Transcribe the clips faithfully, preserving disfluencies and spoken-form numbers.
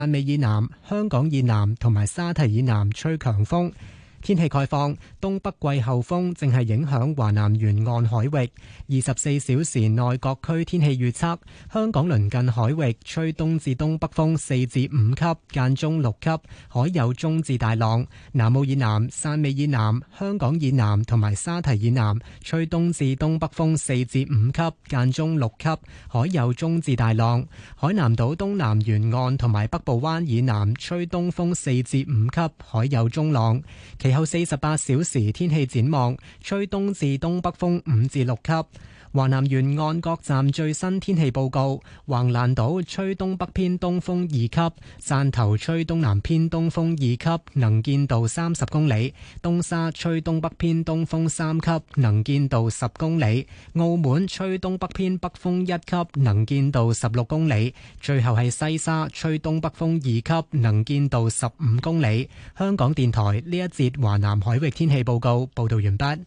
汕尾以南、香港以南同埋沙堤以南吹強風。天氣概況，東北季候風正係影響華南沿岸海域。二十四小時內各區天氣預測：香港鄰近海域吹東至東北風四至五級，間中六級，海有中至大浪。南澳以南、汕尾以南、香港以南同埋沙堤以南吹東至東北風四至五級，間中六級，海有中至大浪。海南島東南沿岸同埋北部灣以南吹東風四至五級，海有中浪。其後四十八小時天氣展望，吹東至東北風五至六級。華南沿岸各站最新天氣報告：橫瀾島吹東北偏東風二級，汕頭吹東南偏東風二級，能見度三十公里；東沙吹東北偏東風三級，能見度十公里；澳門吹東北偏北風一級，能見度十六公里；最後係西沙吹東北風二級，能見度十五公里。香港電台呢一節華南海域天氣報告報道完畢。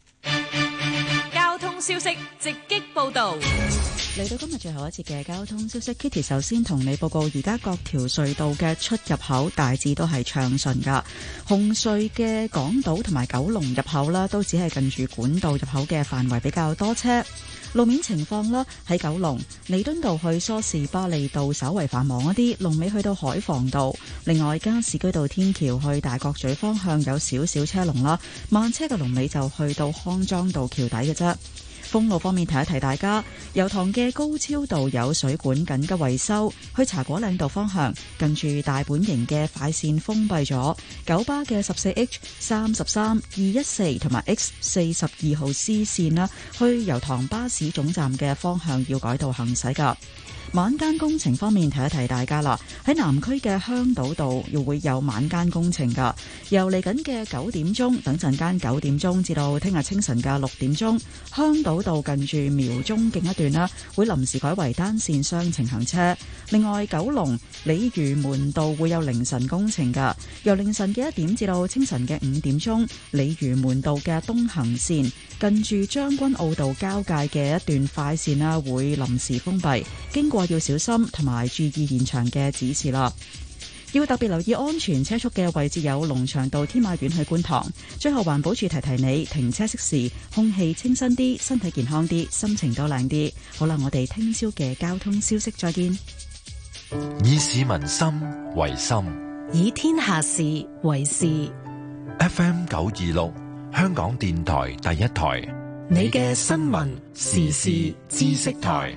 消息直擊報道， 嚟到今日最後一節嘅交通消息 ，Kitty 首先同你報告，而家各條隧道嘅出入口大致都係暢順噶。紅隧嘅港島同埋九龍入口啦，都只係近住管道入口嘅範圍比較多車。路面情況啦，喺九龍彌敦道去梳士巴利道稍為繁忙一啲，龍尾去到海防道。另外，加士居道天橋去大角咀方向有少少車龍啦，慢車嘅龍尾就去到康莊道橋底嘅啫。封路方面，提一提大家，油塘嘅高超道有水管緊急維修，去茶果嶺道方向近住大本營嘅快線封閉咗，九巴嘅十四 H、三十三、二一四同埋 X 四十二號 C 線啦，去油塘巴士總站嘅方向要改道行駛噶。晚間工程方面，提一提大家啦，喺南區嘅香島道又會有晚間工程噶，由嚟緊嘅九點鐘，等陣間九點鐘至到聽日清晨嘅六點鐘，香島道近住苗中徑一段啦，會臨時改為單線雙程行車。另外，九龍鯉魚門道會有凌晨工程噶，由凌晨嘅一點至到清晨嘅五點鐘，鯉魚門道嘅東行線近住將軍澳道交界嘅一段快線啦，會臨時封閉，經過要小心同埋注意現場嘅指示啦。要特別留意安全車速嘅位置有龍翔道天馬苑去觀塘。最後環保署提提你，停車熄匙，空氣清新啲，身體健康啲，心情都靚啲。好啦，我哋聽朝嘅交通消息再見。 以市民心為心， 以天下事為事。 F M 九二六香港電台第一台， 你嘅新聞時事知識台。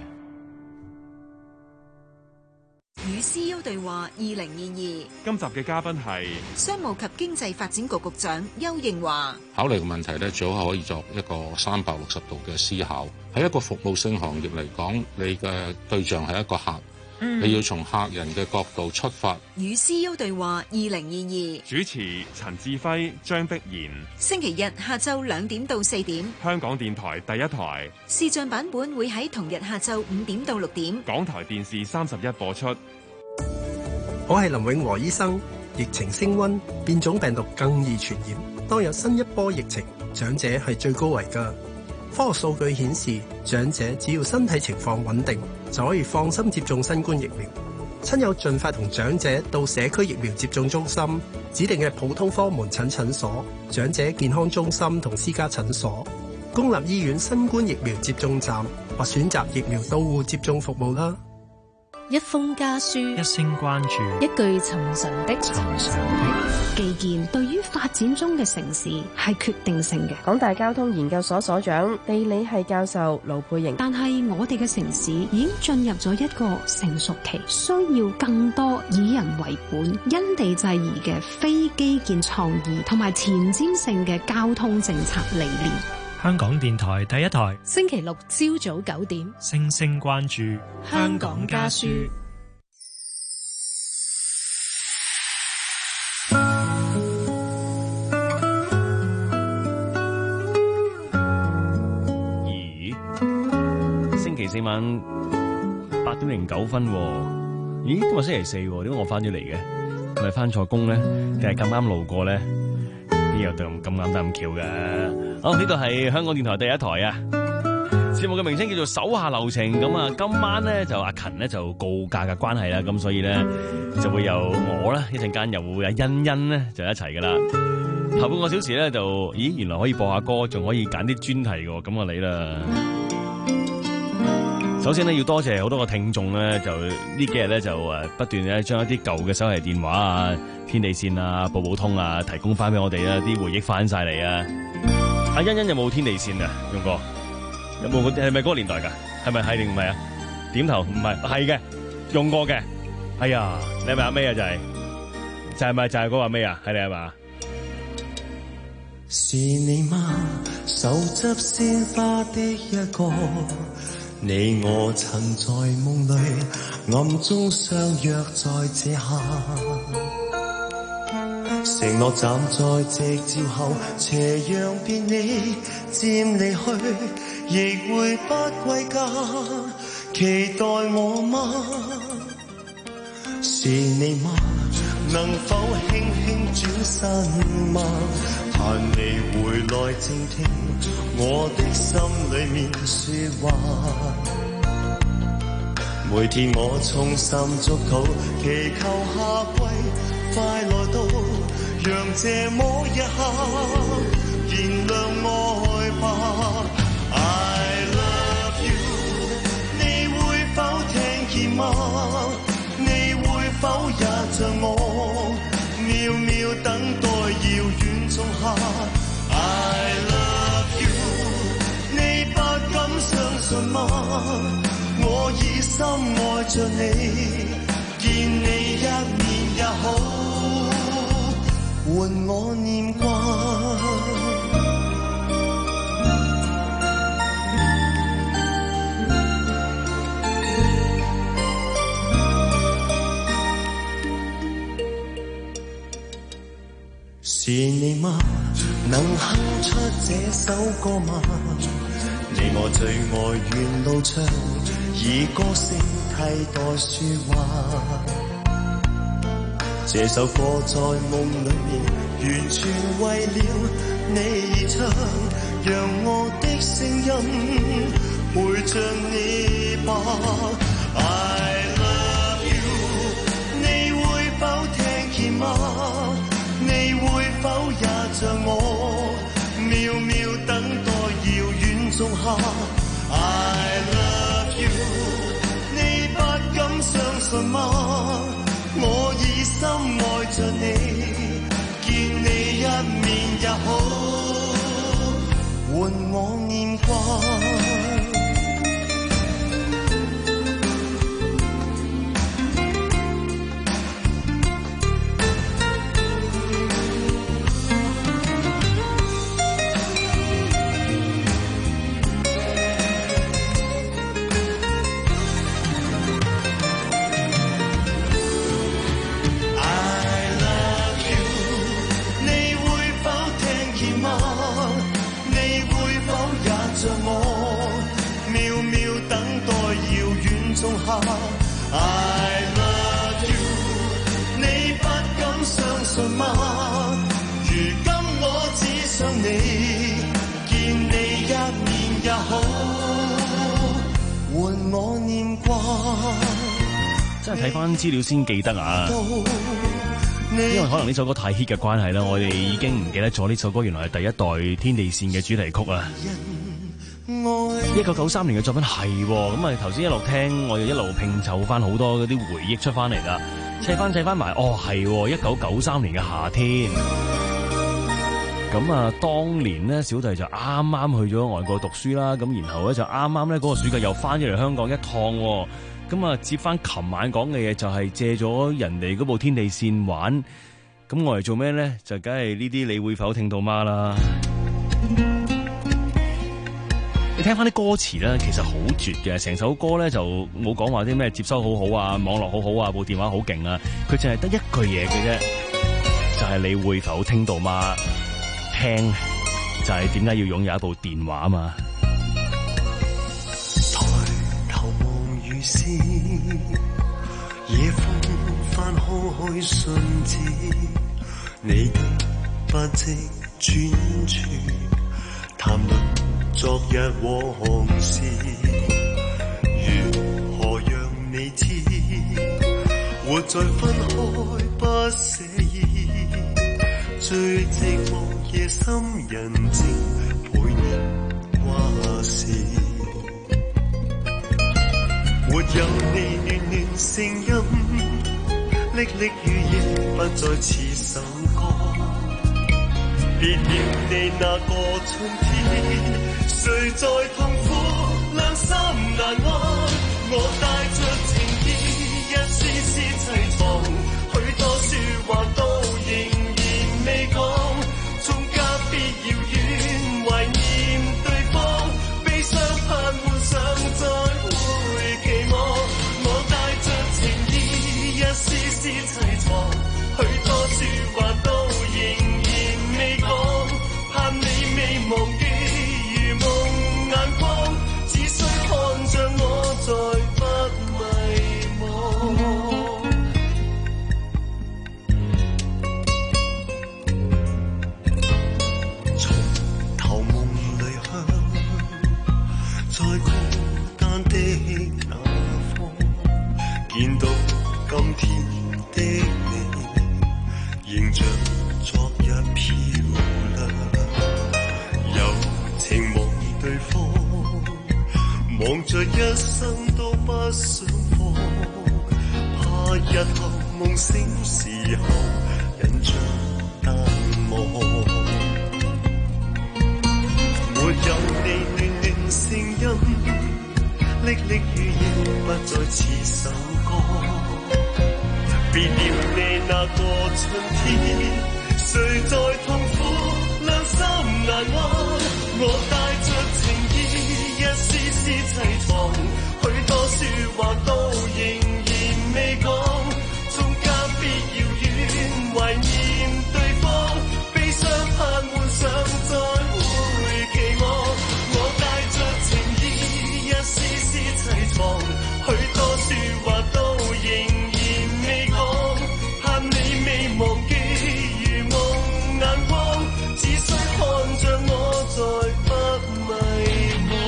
與 C E O 對話二零二二， 今集嘅嘉賓係商務及經濟發展局局長丘應樺。 考慮嘅問題咧，最好可以作一個三百六十度嘅思考。喺一個服務性行業嚟講，你嘅對象係一個客，嗯、你要從客人嘅角度出發。 與 C E O 對話二零二二， 主持陳志輝、張碧然。 星期日下晝兩點到四點， 香港電台第一台視像版本會喺同日下晝五點到六點， 港台電視三十一播出。 我係林永和醫生。疫情升溫，變種病毒更易傳染。當有新一波疫情，長者係最高危㗎。科學數據顯示，長者只要身體情況穩定，就可以放心接種新冠疫苗。親友盡快同長者到社區疫苗接種中心、指定嘅普通科門診診所、長者健康中心同私家診所、公立醫院新冠疫苗接種站或選擇疫苗到戶接種服務啦。 一封家書， 一聲關注， 一句尋常的尋常的基建，對於發展中嘅城市係決定性嘅。 港大交通研究所所長、地理系教授盧佩瑩， 但係我哋嘅城市已經進入咗一個成熟期，需要更多以人為本、因地制宜嘅非基建創意同埋前瞻性嘅交通政策理念。 香港電台第一台， 星期六朝早九點， 星星關注香港家書。 咦？星期四晚八點零九分，咦？今日星期四，點解我翻咗嚟嘅？係咪翻錯工咧？定係咁啱路過咧？邊有咁咁啱得咁巧嘅？好，呢度係香港電台第一台啊！ 節目嘅名稱叫做手下留情。咁啊，今晚咧就阿勤咧就告假嘅關係啦，咁所以咧就會有我啦，一陣間又會有欣欣咧就一齊噶啦。後半個小時咧就，咦，原來可以播下歌，仲可以揀啲專題嘅，咁啊你啦。首先咧要多謝好多個聽眾咧，就呢幾日咧就誒不斷咧將一啲舊嘅手提電話啊、天地線啊、寶寶通啊提供翻俾我哋啊，啲回憶翻晒嚟啊！阿欣欣有冇天地線啊？用過？有冇？係咪嗰個年代噶？係咪係定唔係啊？點頭唔係，係嘅，用過嘅。哎呀，你係咪阿咩啊？就係、是、就係、是、咪就係嗰個阿咩啊？係你係嘛？ 是你嗎？手執鮮花的一個。你我曾在夢裏暗中相約在這下，承諾站在夕照後斜陽別你漸離去，亦會不歸家，期待我嗎？是你嗎？能否輕輕轉身嗎？盼你回來靜聽我的心裏面說話，每天我衷心祝禱，祈求夏季快來到，讓這麼一刻燃亮愛吧。I love you， 你會否聽見嗎？你會否也像我秒秒等待遙遠仲夏。I love you， 你不敢相信嗎？我已深愛着你，見你一面也好，換我念掛。是你嗎？能哼出這首歌嗎？你我最愛沿路唱，以歌聲替代說話。這首歌在夢裏面，完全為了你而唱，讓我的聲音陪着你吧。I love you， 你會否聽見嗎？你會否也像我，秒秒等待遙遠仲夏。I love you， 你不敢相信嗎？我已深愛着你，見你一面也好，換我念掛。I love you， 你不敢相信嗎？如今我只想你，見你一面也好，換我念掛。 真係睇翻資料先記得啊！因為可能呢首歌太 hit 嘅關係啦，我哋已經唔記得咗呢首歌原來係第一代天地線嘅主題曲啊！一九九三年嘅作品係咁啊！頭先一路聽，我哋一路拼湊翻好多嗰啲回憶出翻嚟啦，砌翻砌翻埋，哦係一九九三年嘅夏天。咁啊，當年咧小弟就啱啱去咗外國讀書啦，咁然後咧就啱啱咧嗰個暑假又翻咗嚟香港一趟，咁啊接翻琴晚講嘅嘢就係借咗人哋嗰部天地線玩，咁我嚟做咩咧？就梗係呢啲你會否聽到嗎啦？你聽翻啲歌詞咧，其實好絕嘅，成首歌咧就冇講話啲咩接收好好啊，網絡好好啊，部電話好勁啊，佢淨係得一句嘢嘅啫，就係、是、你會否聽到嗎？聽就係點解要擁有一部電話嘛？ 抬頭望雨絲，夜風翻開信紙，你的不知轉處談論。 昨日往事，如何讓你知？活在分開不捨意，最寂寞夜深人靜，陪念掛事。沒有你暖暖聲音，歷歷如夜不再似首歌。別了你那個春天，誰在痛苦良心難安？我帶着情意，一絲絲凄愴，許多説話都仍然未講，縱隔別遙遠，懷念對方，悲傷盼幻想再會期望。我帶着情意，一絲絲凄愴，許多説話都仍然未講，盼你未忘記如夢眼光，只需看着我再不迷惘。從頭夢裏向，在孤單的那方，見到今天的你，仍像昨日漂亮，有情望對方，望着一生都不想放，怕日後夢醒時候印象淡忘。沒有你暖暖聲音，歷歷如夜不再似首歌。別了你那個春天，誰在痛苦良心難安？我帶着情意，一絲絲凄愴，許多説話都仍然未講，縱隔別遙遠，懷念對方，悲傷盼幻想再會期望。我帶着情意，一絲絲凄愴，許多説話都仍然未講，盼你未忘記如夢眼光，只需看着我再不迷惘。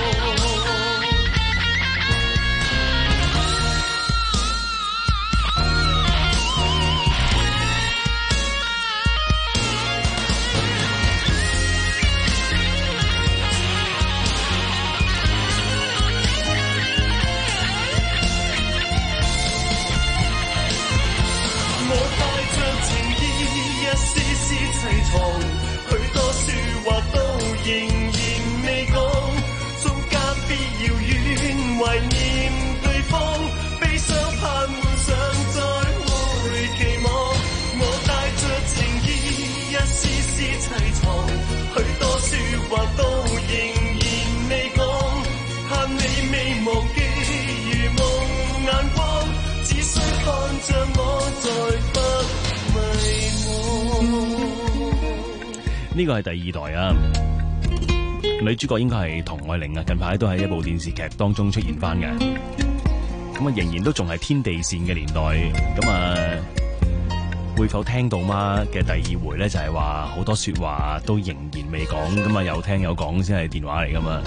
我帶着情意，一絲絲凄愴，許多説話都仍然未講，縱隔別遙遠，懷念對方，悲傷盼幻想再會期望。我帶着情意，一絲絲凄愴，許多説話都仍然未講，盼你未忘記如夢眼光，只需看着我再不迷惘。 呢個係第二代啊，女主角應該係童愛玲啊，近排都喺一部電視劇當中出現翻嘅。咁啊，仍然都仲係天地線嘅年代。咁啊，會否聽到嗎嘅第二回咧，就係話好多說話都仍然未講，咁啊有聽有講先係電話嚟噶嘛。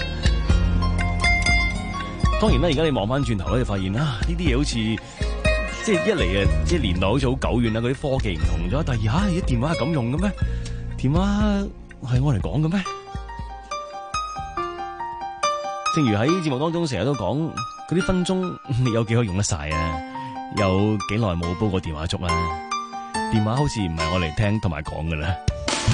當然啦，而家你望翻轉頭咧，就發現啊，呢啲嘢好似即係一嚟啊，即係年代好似好久遠啦，嗰啲科技唔同咗。第二吓，而家電話係咁用嘅咩？電話係我嚟講嘅咩？正如喺節目當中成日都講，嗰啲分鐘你有幾可以用得晒啊？有幾耐冇煲過電話粥啊？電話好似唔係我嚟聽同埋講嘅啦。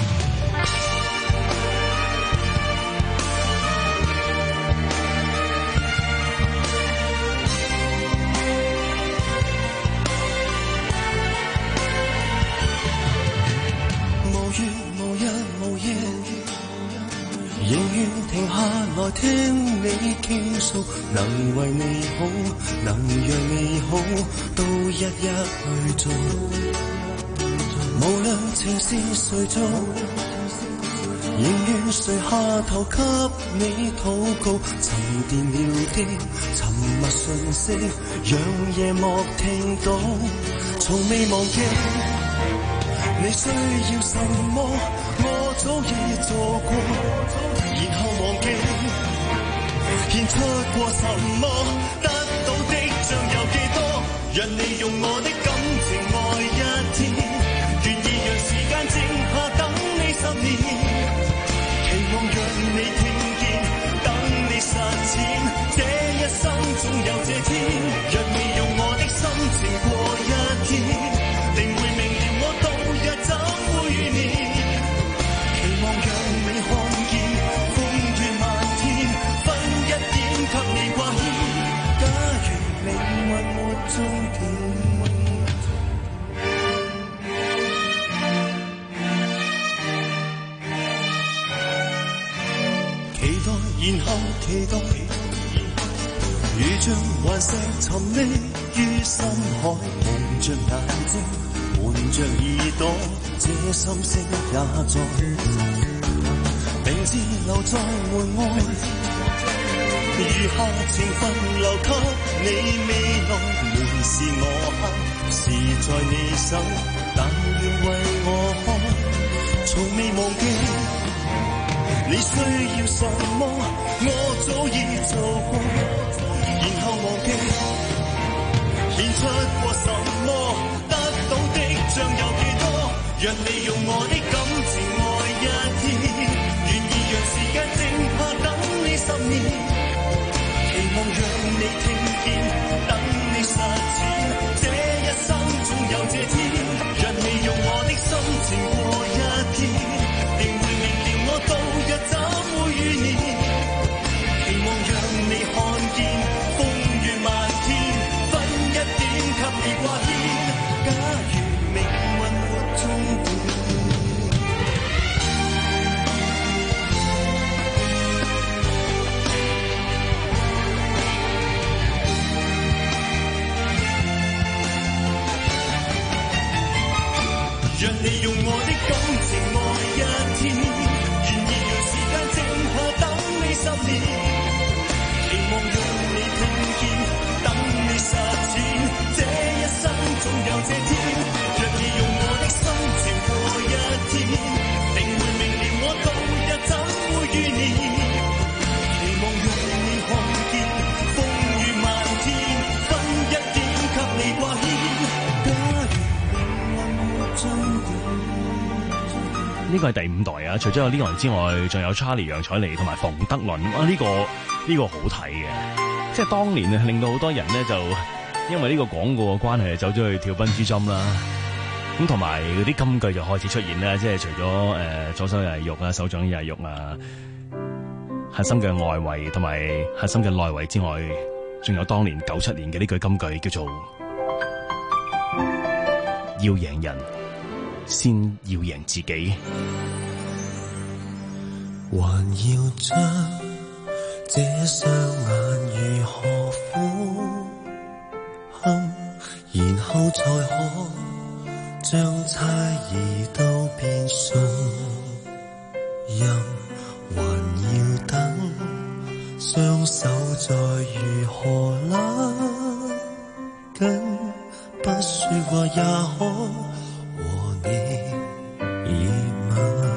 仍願停下來聽你傾訴，能為你好，能讓你好，都一一去做。無論情是誰做，仍願垂下頭給你禱告。沉澱了的沉默訊息，讓夜幕聽到，從未忘記。 你需要什麼，我早已做過，然後忘記，獻出過什麼，得到的將有幾多，讓你用我的感情愛一天，願意讓時間靜下等你十年，期望讓你聽見，等你實踐，這一生總有這天，讓你用我的心情過一天，定會明了我度日怎會遇年，期望讓你看見風雨漫天，分一點給你掛牽，假如命運沒終點，期待然後期待，如像頑石沉溺於深海，蒙着眼睛，瞞着耳朵，這心聲也在，明知留在門外，餘下情分留給你未來，門是我刻，是在你手，但願為我開，從未忘記。你需要什麼，我早已做過，然後忘記，獻出過什麼，得到的將有幾多，讓你用我的感情愛一天，願意讓時間靜下等你十年，期望讓你聽見，等你實踐，這一生總有這天，讓你用我的心情過一天，定會明了我度日怎會遇年，期望讓你看見風雨漫天，分一點給你掛牽，假如命運沒終點，讓你用我的感情愛一天，願意讓時間靜下等你十年，期望讓你聽見，等你實踐，這一生總有這天，讓你用我的心情過一天，定會明了我度日怎會遇年，期望讓你看見風雨漫天，分一點給你掛牽，假如命運沒終點。 呢個係第五代啊！除咗有呢個人之外，仲有 Charlie 楊采妮同埋馮德倫啊！呢、這個呢、這個好睇嘅，即係當年啊，令到好多人咧就因為呢個廣告嘅關係，走咗去跳笨豬跳啦。咁同埋嗰啲金句就開始出現啦，即係除咗誒、呃、左手又係肉啊，手掌又係肉啊，核心嘅外圍同埋核心嘅內圍之外，仲有當年九七年嘅呢句金句叫做要贏人，先要贏自己。 還要將這雙眼如何俯瞰，然後才可將猜疑都變信任。還要等雙手再如何拉緊，不說話也可和你熱吻。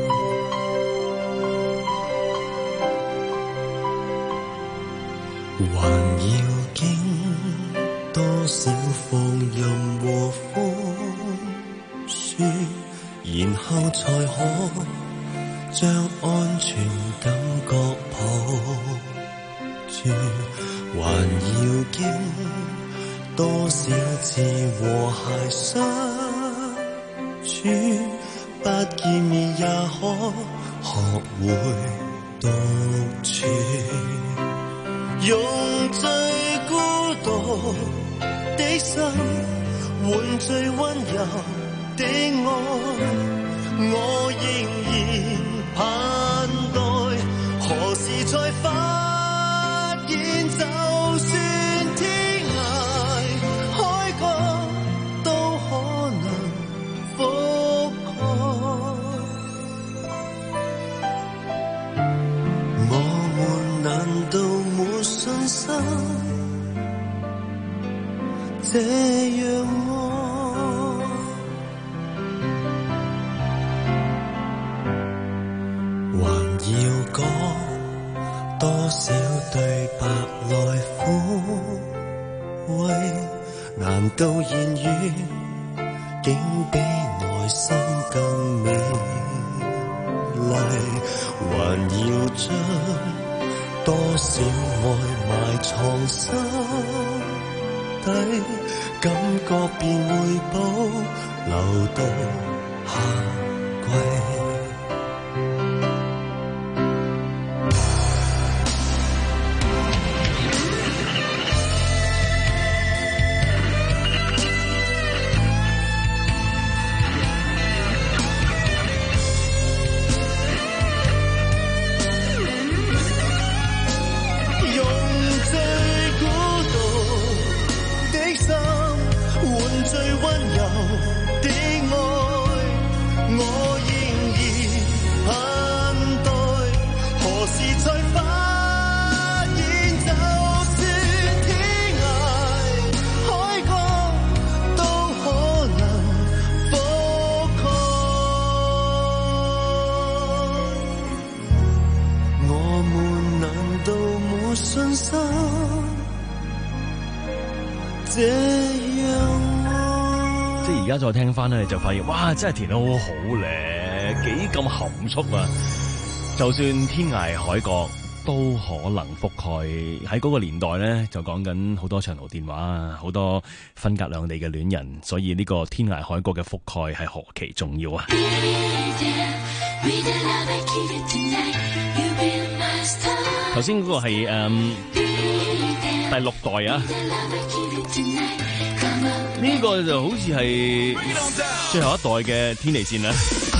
還要經多少放任和寬恕，然後才可將安全感覺抱住。還要經多少次和諧相處，不見面也可學會獨處。用最孤獨的心換最溫柔的愛，我仍然盼待何時才發現，就算天涯海角都可能覆蓋。我們難道沒信心這樣愛？ 少對白來撫慰，難道言語竟比內心更美麗？還要將多少愛埋藏心底，感覺便會保留到夏季。 而家再聽翻咧，就發現哇，真係填得好好咧，幾咁含蓄啊！就算天涯海角都可能覆蓋。喺嗰個年代咧，就講緊好多長途電話啊，好多分隔兩地嘅戀人，所以呢個天涯海角嘅覆蓋係何其重要啊！頭先嗰個係誒、嗯、第六代啊。呢、這個就好似係最後一代嘅天地線啦，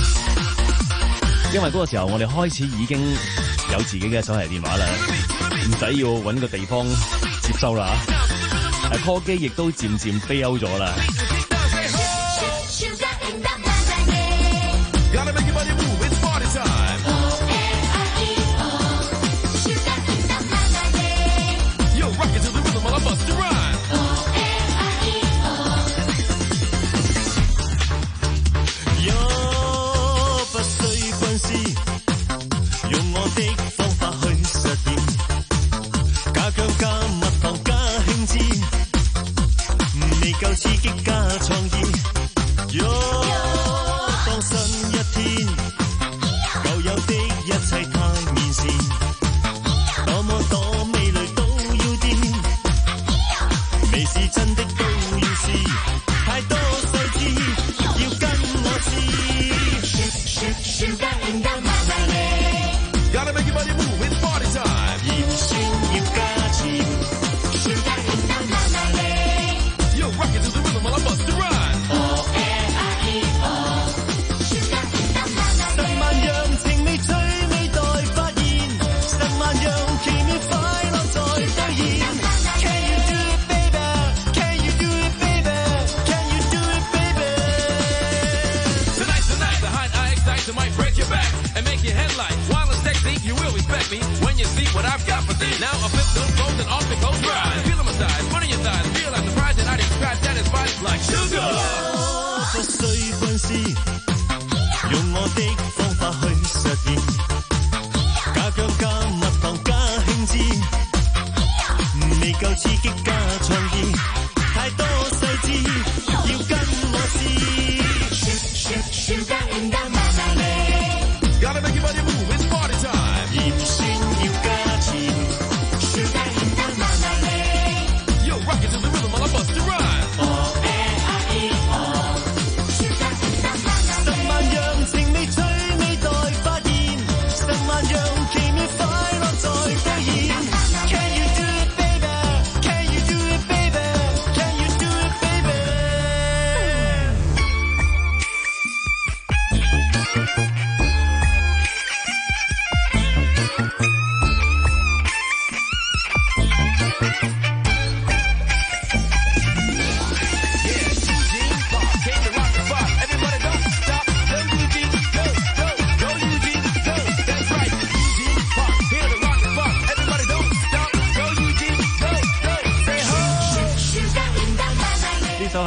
因為嗰個時候我哋開始已經有自己嘅手提電話啦，唔使要搵個地方接收啦，誒 call 機亦都漸漸飛歐咗啦。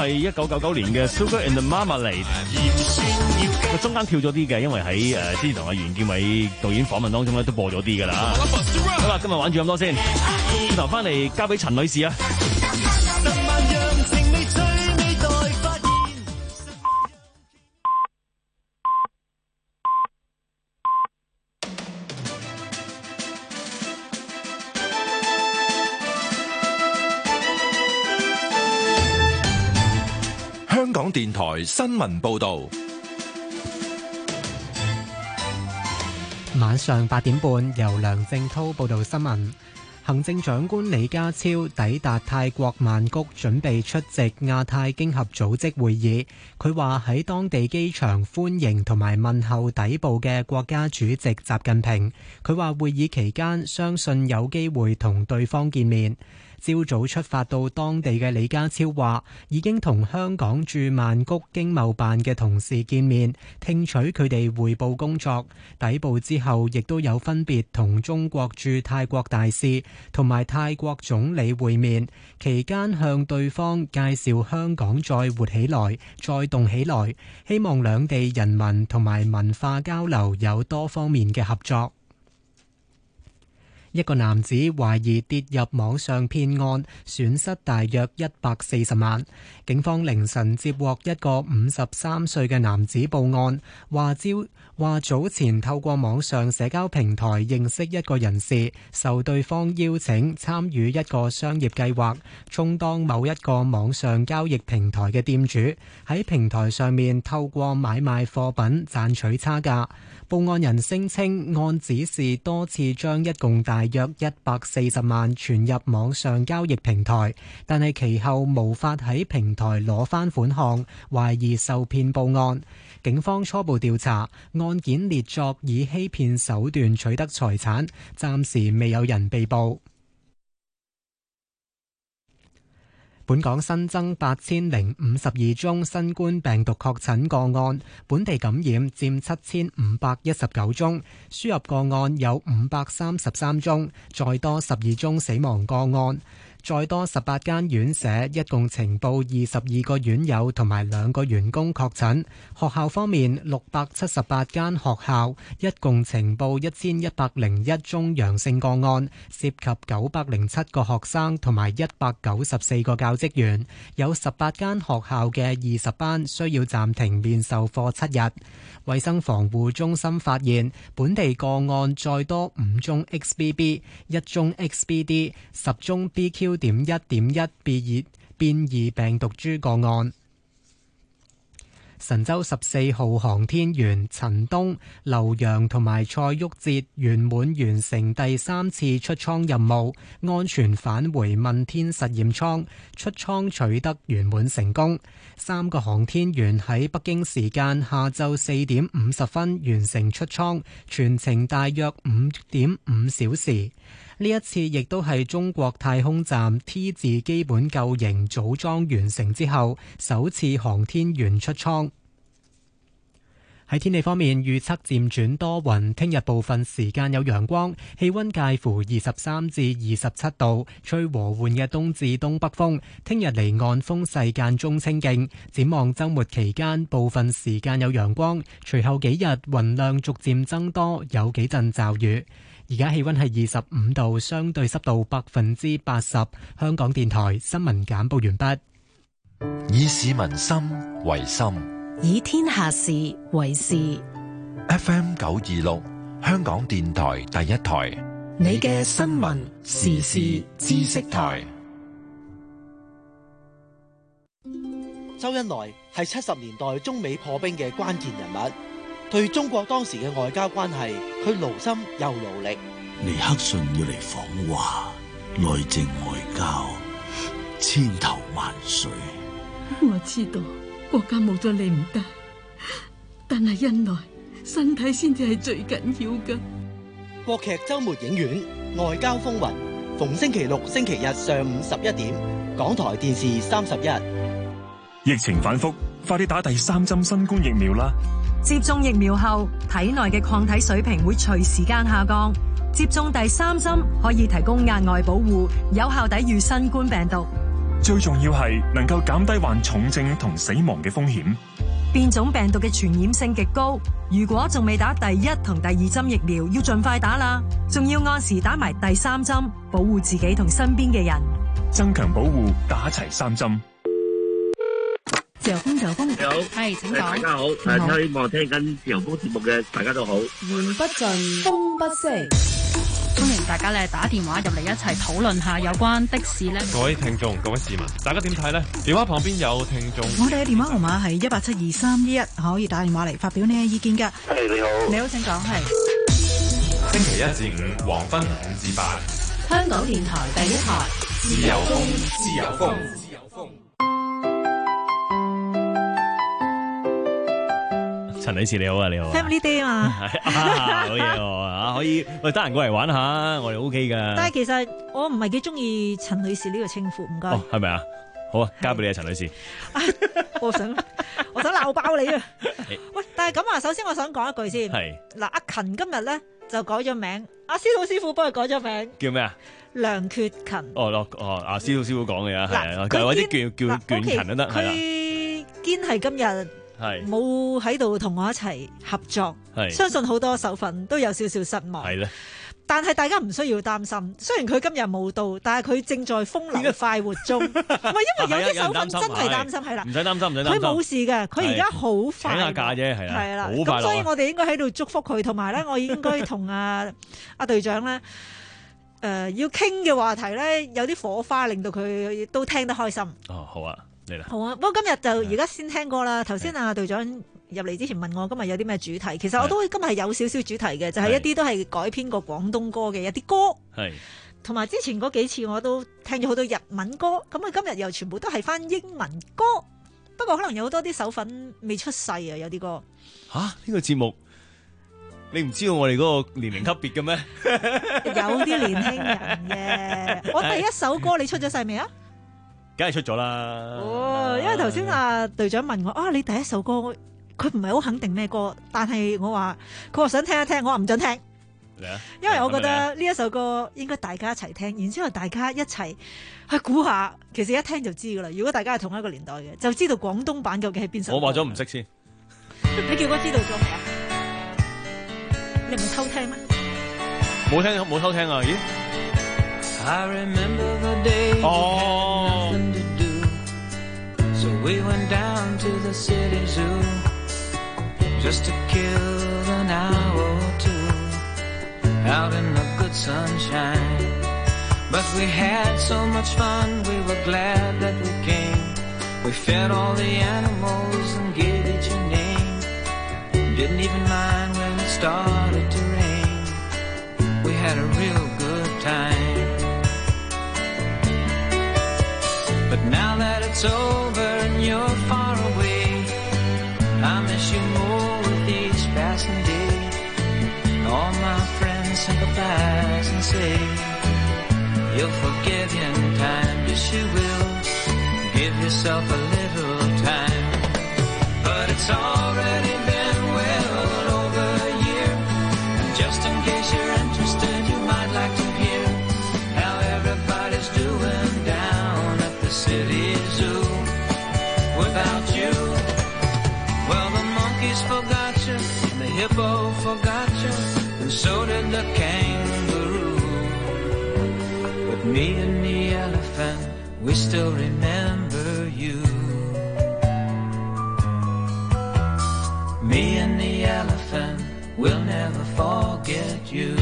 係一九九九年嘅 Sugar and the Marmalade， 個中間跳咗啲嘅，因為喺誒之前同阿袁建偉導演訪問當中咧都播咗啲㗎啦。好啦，今日玩住咁多先，轉頭翻嚟交俾陳女士啊。 香港電台新聞報道， 晚上八點半由梁正濤報道新聞。行政長官李家超抵達泰國曼谷，準備出席亞太經合組織會議。佢話喺當地機場歡迎同埋問候抵埗嘅國家主席習近平。佢話會議期間相信有機會同對方見面。朝早出發到當地嘅李家超話，已經同香港駐曼谷經貿辦嘅同事見面，聽取佢哋匯報工作。抵埗之後，亦都有分別同中國駐泰國大使同埋泰國總理會面，期間向對方介紹香港再活起來、再動起來，希望兩地人民同埋文化交流有多方面嘅合作。一個男子懷疑跌入網上騙案，損失大約一百四十萬。警方凌晨接獲一個五十三歲嘅男子報案，話招話早前透過網上社交平台認識一個人士，受對方邀請參與一個商業計劃，充當某一個網上交易平台嘅店主，喺平台上面透過買賣貨品賺取差價。報案人聲稱，按指示多次將一共大約一百四十萬存入網上交易平台，但係其後無法喺平台攞返款項，懷疑受騙報案。警方初步調查，案件列作以欺騙手段取得財產，暫時未有人被捕。本港新增八千零五十二宗新冠病毒確診個案，本地感染佔七千五百一十九宗，輸入個案有五百三十三宗，再多十二宗死亡個案。再多十八間院舍，一共呈報二十二個院友同埋兩個員工確診。學校方面，六百七十八間學校，一共呈報一千一百零一宗陽性個案，涉及九百零七個學生同埋一百九十四個教職員。有十八間學校嘅二十班需要暫停面授課七日。衛生防護中心發現，本地個案再多五宗 X B B， 一宗 X B D， 十宗 B Q 點一點一變異變異病毒株個案。神舟十四號航天員陳冬、劉洋同埋蔡旭哲圓滿完成第三次出艙任務，安全返回問天實驗艙，出艙取得圓滿成功。三個航天員喺北京時間下晝四點五十分完成出艙，全程大約五點五小時。呢一次亦都係中國太空站 T 字基本構型組裝完成之後，首次航天員出艙。喺天氣方面，預測漸轉多雲，聽日部分時間有陽光，氣溫介乎二十三至二十七度，吹和緩嘅東至東北風。聽日離岸風勢間中清勁。展望週末期間，部分時間有陽光，隨後幾日雲量逐漸增多，有幾陣驟雨。而家氣溫係二十五度，相對濕度百分之八十。香港電台新聞簡報完畢。 以市民心為心， 以天下事為事。 F M 九二六，香港電台第一台， 你嘅新聞時事知識台。 周恩來係七十年代中美破冰嘅關鍵人物，對中國當時嘅外交關係，佢勞心又勞力。 尼克遜要嚟訪華，內政外交千頭萬緒。 我知道國家冇咗你唔得，但係恩來身體先至係最緊要㗎。 國劇周末影院外交風雲，逢星期六、星期日上午十一點，港台電視三十一。 疫情反覆，快啲打第三針新冠疫苗啦！ 接種疫苗後，體內嘅抗體水平會隨時間下降。接種第三針可以提供額外保護，有效抵禦新冠病毒。 最重要係能夠減低患重症同死亡嘅風險。 變種病毒嘅傳染性極高，如果仲未打第一同第二針疫苗，要盡快打啦，仲要按時打埋第三針，保護自己同身邊嘅人， 增強保護，打齊三針。 自由風，自由風， 你好， 係請講。 大家好，誒，希望聽緊自由風節目嘅大家都好。 言不盡，風不息。 歡迎大家咧打電話入嚟一齊討論下有關的士咧。 各位聽眾、各位市民，大家點睇呢？電話旁邊有聽眾。 我哋嘅電話號碼係一八七二三一一，可以打電話嚟發表你嘅意見㗎。 係你好， 你好，請講。係星期一至五黃昏五至八， 香港電台第一台， 自由風，自由風，自由風。 陳女士你好啊，你好。 Family Day 啊嘛， 係啊，好嘢喎啊，可以喂得閒過嚟玩下，我哋 O K 噶。 但係其實我唔係幾中意陳女士呢個稱呼，唔該。 哦，係咪啊？好啊，交俾你啊，陳女士。 我想我想鬧爆你啊！喂，但係咁啊，首先我想講一句先。係嗱，阿勤今日咧就改咗名，阿司徒師傅幫佢改咗名。 叫咩啊？ 梁缺勤。哦哦，阿司徒師傅講嘅啊，係啊，或者叫叫倦勤都得，係啦。 佢堅係今日。係冇喺度同我一齊合作，相信好多手份都有少少失望。係咧，但係大家唔需要擔心。雖然佢今日冇到，但係佢正在風流快活中。唔係因為有啲手份真係擔心，係啦， 唔使擔心，唔使擔心。 佢冇事嘅，佢而家好快。請下假啫，係啦，係啦。 咁所以我哋應該喺度祝福佢，同埋咧，我應該同阿阿隊長咧，誒要傾嘅話題咧，有啲火花，令到佢都聽得開心。 哦，好啊。 好啊，不過今日就而家先聽歌啦。頭先啊隊長入嚟之前問我今日有啲咩主題，其實我都今日係有少少主題嘅，就係、是、一啲都係改編過廣東歌嘅一啲歌，係同埋之前嗰幾次我都聽咗好多日文歌，咁啊今日又全部都係翻英文歌。不過可能有好多啲手粉未出世啊，有啲歌吓呢、這個節目你唔知道我哋嗰個年齡級別嘅咩？ 有啲年輕人嘅，我第一首歌你出咗世未啊？ 梗係出咗啦！ 哦，因為頭先阿隊長問我啊，你第一首歌佢唔係好肯定咩歌，但係我話佢話想聽一聽，我話唔准聽。因為我覺得呢一首歌應該大家一齊聽，然之後大家一齊去估下，其實一聽就知噶啦。如果大家係同一個年代嘅，就知道廣東版究竟係邊首歌。 我話咗唔識先。 你叫我知道咗未啊？你唔係偷聽咩？ 冇聽，冇偷聽啊！咦？ I remember the day we had nothing to do, so we went down to the city zoo just to kill an hour or two out in the good sunshine. But we had so much fun, we were glad that we came. We fed all the animals and gave each a name. Didn't even mind when it started to rain. We had a real good time. But now that it's over and you're far away, I miss you more with each passing day. All my friends sympathize and say, you'll forgive in time, yes you will. Give yourself a little time. But it's already been well over a year. And just in case you're interested, you might like to hear how everybody's doing down at the city zoo. Without you, well, the monkeys forgot you, and the hippo forgot you, and so did the kangaroo. But me and the elephant, we still remember you. Me and the elephant, we'll never forget you.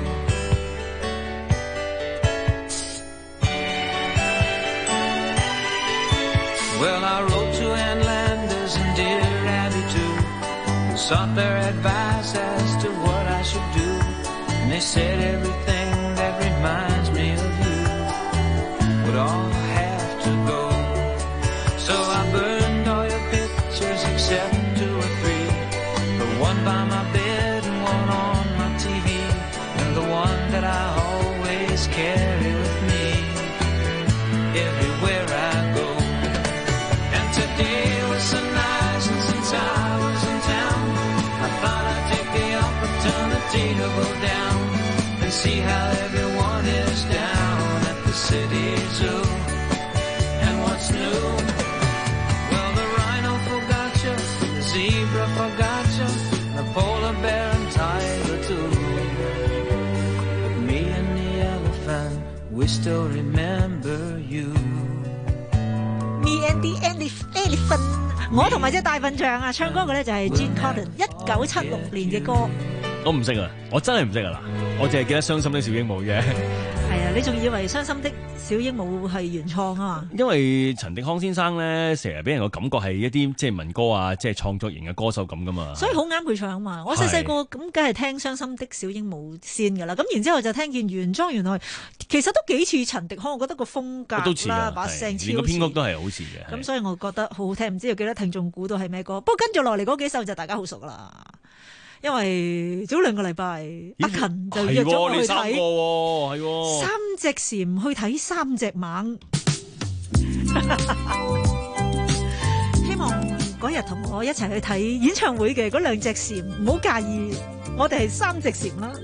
Well, I wrote to Ann Landers and dear Abby too, and sought their advice as to what I should do. And they said everything that reminds me of you would all have to go. So I burned all your pictures except two or three, the one by my bed and one on my T V, and the one that I always carry with me everywhere I go. And today was so nice, and since I was in town, I thought I'd take the opportunity to go down and see how everyone is down at the city zoo. And zebra forgot you, the polar bear and tiger too. But me and the elephant, we still remember you. Me and the elephant， 我同埋隻大笨象啊，唱歌嘅咧就係 Gene Cotton， 一九七六年嘅歌。 我唔識啊，我真係唔識啊嗱，我淨係記得傷心的小鸚鵡啫。 係啊，你仲以為傷心的小鸚鵡係原創啊嘛？ 因為陳迪康先生咧，成日俾人個感覺係一啲即係民歌啊，即係創作型嘅歌手咁噶嘛。 所以好啱佢唱嘛。我細細個咁，梗係聽傷心的小鸚鵡先噶啦。咁然之後就聽見原裝，原來其實都幾似陳迪康，我覺得個風格啦，把聲超似，連個編曲都係好似嘅。咁所以我覺得好好聽，唔知有幾多聽眾估到係咩歌？不過跟住落嚟嗰幾首就大家好熟啦。因為早兩個禮拜，阿勤就約咗我去睇，係三隻蟬去睇三隻猛。希望嗰日同我一齊去睇演唱會嘅嗰兩隻蟬，唔好介意，我哋係三隻蟬啦。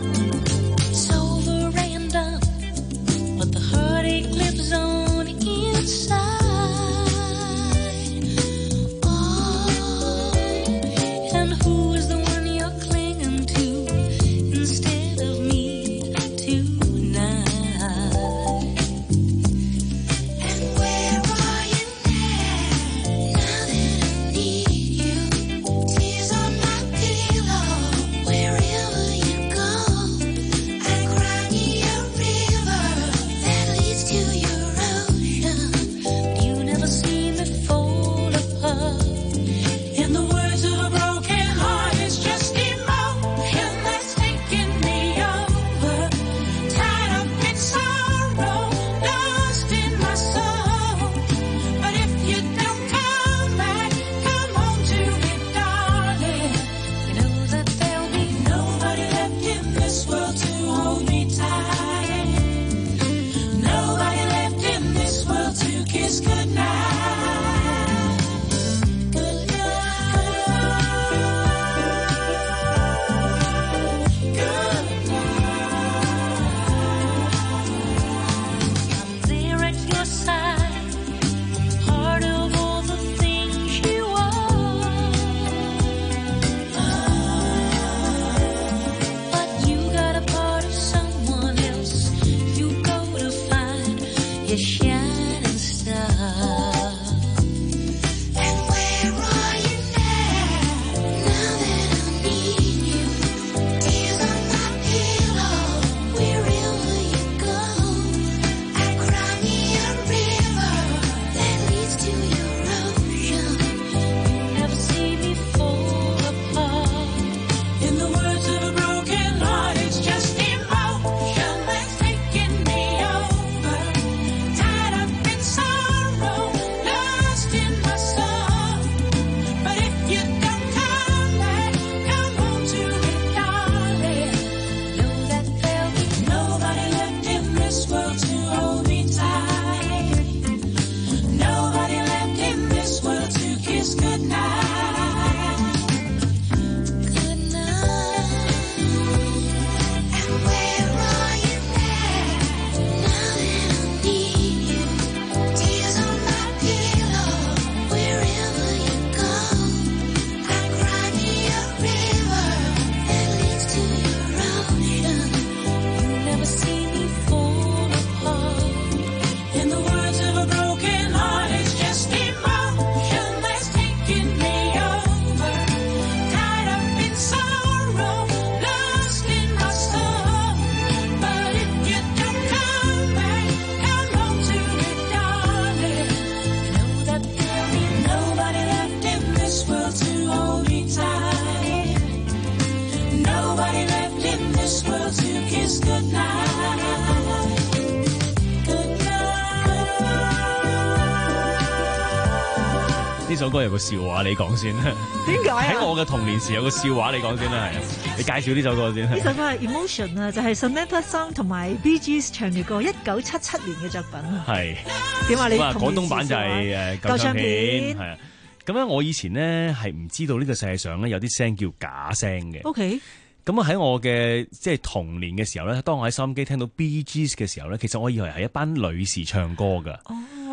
呢首歌有個笑話，你講先啦。 點解啊？ 喺我嘅童年時有個笑話，你講先啦，係啊。你介紹呢首歌先。 呢首歌係 Emotion 啊，就係 Samantha Song 同埋 Bee Gees 唱嘅歌，一九七七年嘅作品啊。係。點話你？廣東版就係誒舊唱片，係啊。咁咧，我以前咧係唔知道呢個世界上咧有啲聲叫假聲嘅。 OK。 咁啊喺我嘅即係童年嘅時候咧，當我喺收音機聽到 Bee Gees 嘅時候咧，其實我以為係一班女士唱歌㗎。哦。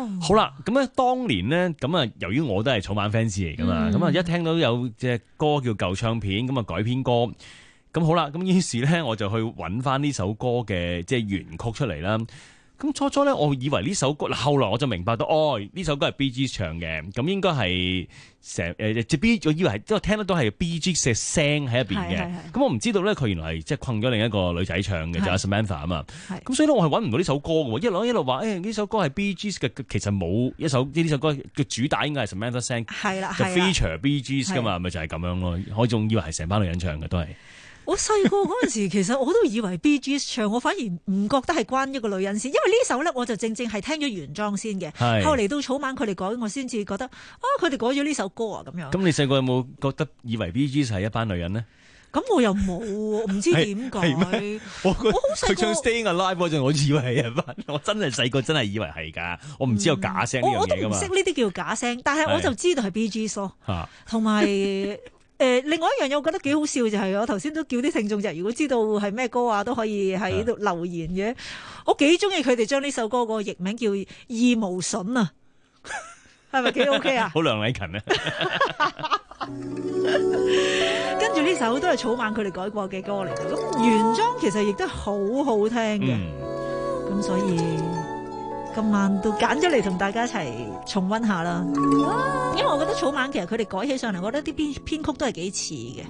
哦， 好啦，咁咧當年咧，咁啊由於我都係草蜢 fans 嚟噶嘛，咁啊、嗯、一聽到有隻歌叫舊唱片，咁啊改編歌，咁好啦，咁於是咧我就去揾翻呢首歌嘅即係原曲出嚟啦。咁初初咧，我以為呢首歌，後來我就明白到，哦，呢首歌係 Bee Gees 唱嘅，咁應該係成誒隻 B，我以為係即係聽得到係 Bee Gees 嘅聲喺入邊嘅。咁我唔知道咧，佢原來係即係困咗另一個女仔唱嘅，就係 Samantha 啊嘛。咁所以咧，我係揾唔到呢首歌嘅喎，一路一路話誒呢首歌係 Bee Gees 嘅，其實冇一首呢首歌嘅主打應該係 Samantha 聲， 係啦， 就 feature Bee Gees 噶嘛，咪就係咁樣咯。我仲以為係成班女人唱嘅都係。 我細個嗰陣時，其實我都以為 Bee Gees 唱，我反而唔覺得係關一個女人先，因為呢首咧我就正正係聽咗原裝先嘅，後嚟到草蜢佢哋改，我先至覺得啊，佢哋改咗呢首歌啊咁樣。咁你細個有冇覺得以為 Bee Gees 係一班女人呢？ 咁我又冇，唔知點解。我好細個佢唱 Staying Alive 嗰陣，我以為係一班，我真係細個真係以為係㗎，我唔知有假聲呢樣嘢㗎嘛。 我都唔識呢啲叫假聲，但係我就知道係 Bee Gees 咯，同埋。誒、呃，另外一樣嘢我覺得幾好笑就係、是、我頭先都叫啲聽眾就係如果知道係咩歌啊都可以喺度留言嘅。我幾中意佢哋將呢首歌個譯名叫《義無筍》啊，係咪幾 OK 啊？ 好梁禮勤啊！ 跟住呢首都係草蜢佢哋改過嘅歌嚟嘅，咁原裝其實亦都好好聽嘅，咁、嗯、所以今晚都揀咗嚟同大家一齊重溫下啦。因為我覺得草蜢其實佢哋改起上嚟，我覺得啲編編曲都係幾似嘅。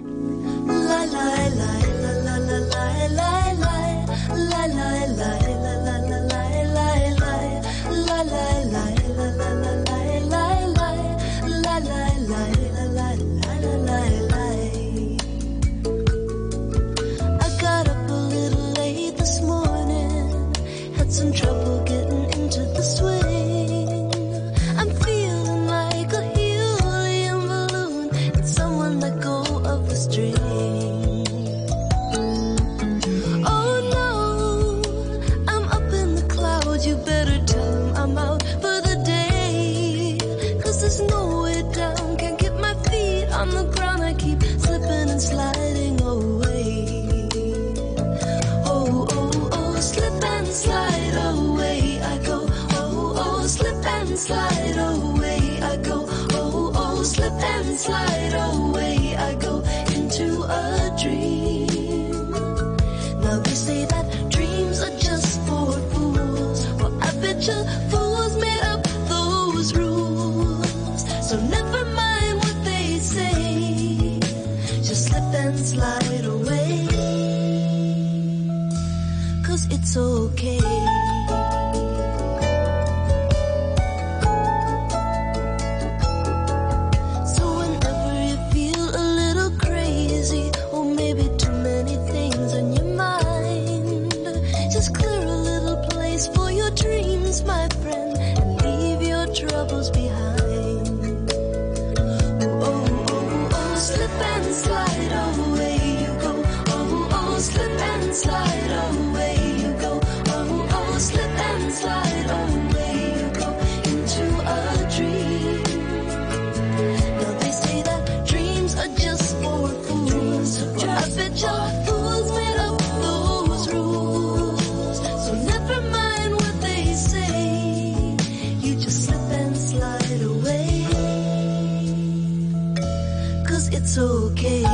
Slide away, I go. Oh, oh, slip and slide away, I go into a dream. Now they say that dreams are just for fools. Well, I bet you fools made up those rules. So never mind what they say, just slip and slide away. 'Cause it's okay. It's okay.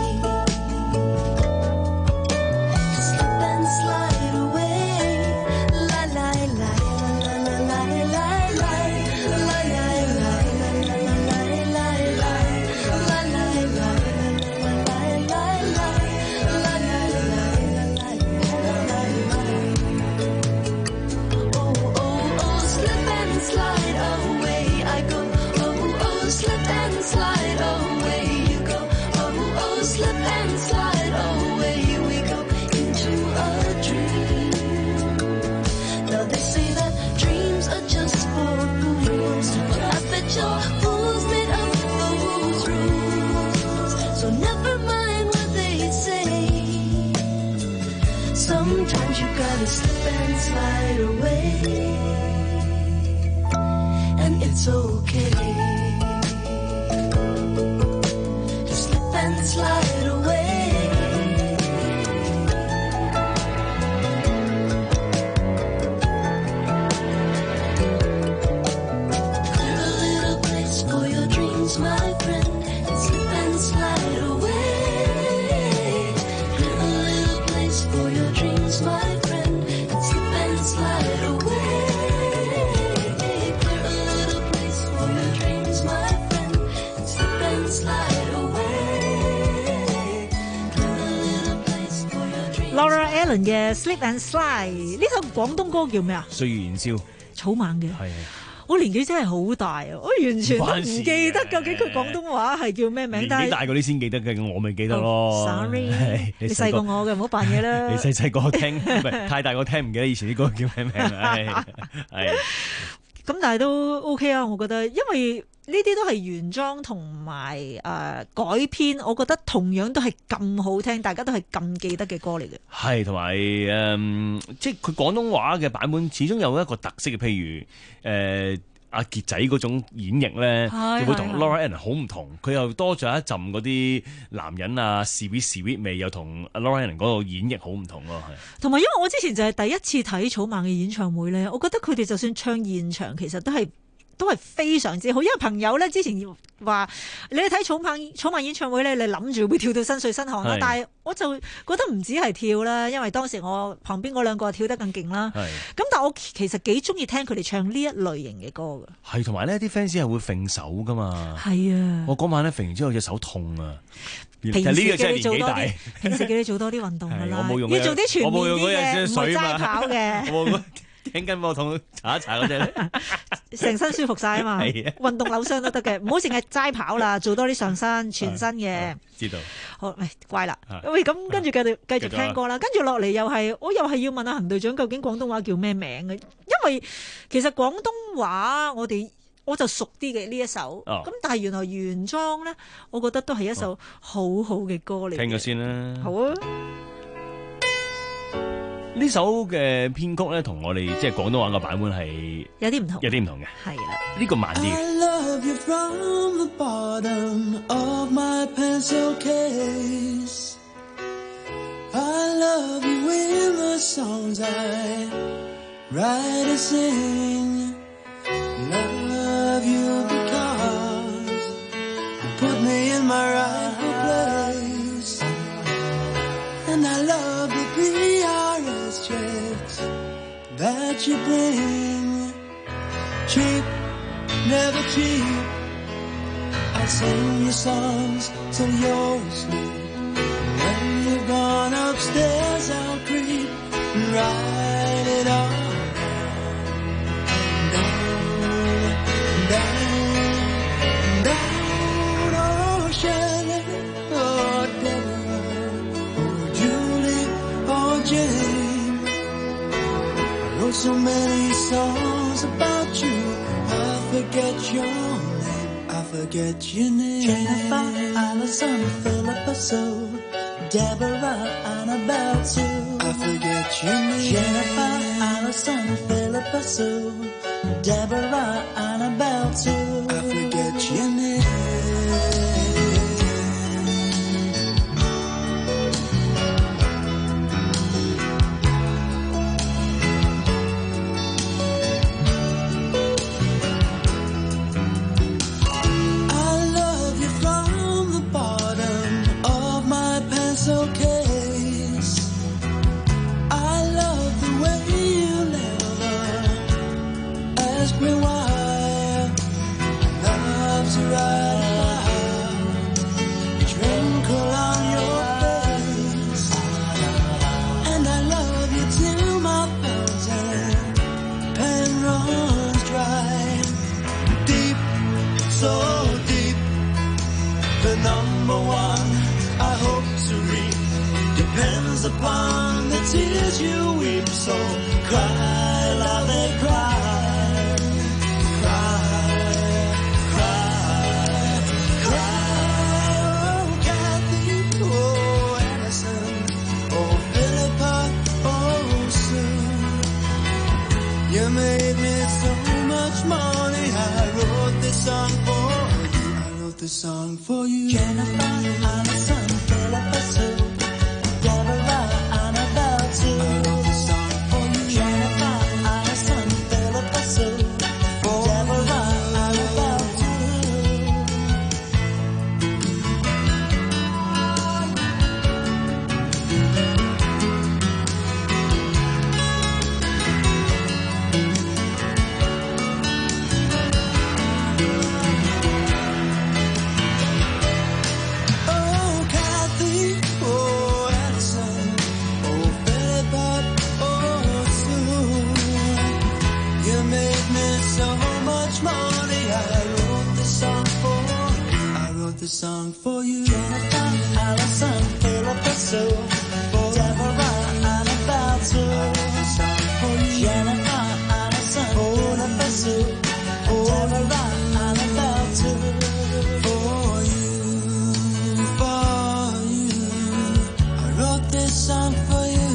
Sometimes you gotta slip and slide away, and it's okay. Just slip and slide away. Allen 嘅 Slip and Slide 呢首廣東歌叫咩啊？ 歲月燃燒， 草蜢嘅。 係。 我年紀真係好大啊！我完全都唔記得究竟佢廣東話係叫咩名。 年紀大嗰啲先記得嘅，我咪記得咯。 Sorry，你細過我嘅，唔好扮嘢啦。 你細細個聽，唔係太大個聽唔記得以前啲歌叫咩名係。 咁但係都 OK 啊，我覺得，因為呢啲都係原裝同埋誒改編，我覺得同樣都係咁好聽，大家都係咁記得嘅歌嚟嘅。係， 同埋誒，即係佢廣東話嘅版本，始終有一個特色嘅，譬如誒阿傑仔嗰種演繹咧，就會同 Laura Allen 好唔同。佢又多咗一陣嗰啲男人啊 sweet sweet 味，又同 Laura Allen 嗰個演繹好唔同咯，係。 同埋因為我之前就係第一次睇草蜢嘅演唱會咧，我覺得佢哋就算唱現場，其實都係。都係非常之好，因為朋友咧之前話你睇草蜢草蜢演唱會咧，你諗住會跳到身水身汗啦，但係我就覺得唔止係跳啦，因為當時我旁邊嗰兩個跳得更勁啦。咁但係我其實幾中意聽佢哋唱呢一類型嘅歌㗎。係，同埋呢啲 fans 係會揈手㗎嘛。係啊，我嗰晚咧揈完之後隻手痛啊。平時叫你做多啲，平時叫你做多啲運動㗎啦，要做啲全面啲嘅，唔係齋跑嘅。 頸筋我痛，搽一搽嗰隻， 成身舒服晒啊嘛！運動扭傷都得嘅，唔好淨係齋跑啦，做多啲上身、全身嘅。 知道。 好，喂，乖啦。喂，咁跟住繼續繼續聽歌啦。跟住落嚟又係，我又係要問下行隊長，究竟廣東話叫咩名嘅？因為其實廣東話我哋我就熟啲嘅呢一首，咁、哦、但係原來原裝咧，我覺得都係一首好好嘅歌嚟。 聽咗先啦。好啊。呢首嘅編曲咧，同我哋即係廣東話嘅版本係有啲唔同， 有啲唔同嘅。 係啦， 呢個慢啲嘅。 I love you from the bottom of my pencil case. I love you in the songs I write and sing. Love you because you put me in my rightful place. And I love the P R checks that you bring. Cheap, never cheap. I'll sing your songs till you're asleep. When you've gone upstairs, I'll creep and write it all down, down, down. Oh, Shelley, oh, Deborah, oh, Julie, oh, Jane. I wrote so many songs about you, I forget your name, I forget your name. Jennifer, Allison, Philippa Sue, Deborah, Annabelle Sue. I forget your name. Jennifer, Allison, Philippa Sue, Deborah, Annabelle Sue. I forget your name. Upon the tears you weep, so cry, love and cry, cry, cry, cry. Oh, Kathy, oh, Allison, oh, Philippa, oh, Sue. You made me so much money, I wrote this song for you, I wrote this song for you. Jennifer, Allison, Philippa, Sue. Deborah, Annabelle Sue. I wrote this song for you. Jennifer, Allison, Philippa Sue. Deborah, Annabelle Sue. you. Jennifer, Allison, Philip, Sue, Deborah, I'm about to. For you. Jennifer, Allison, Philip, Sue, Deborah, I'm about to. For you, for you, I wrote this song for you.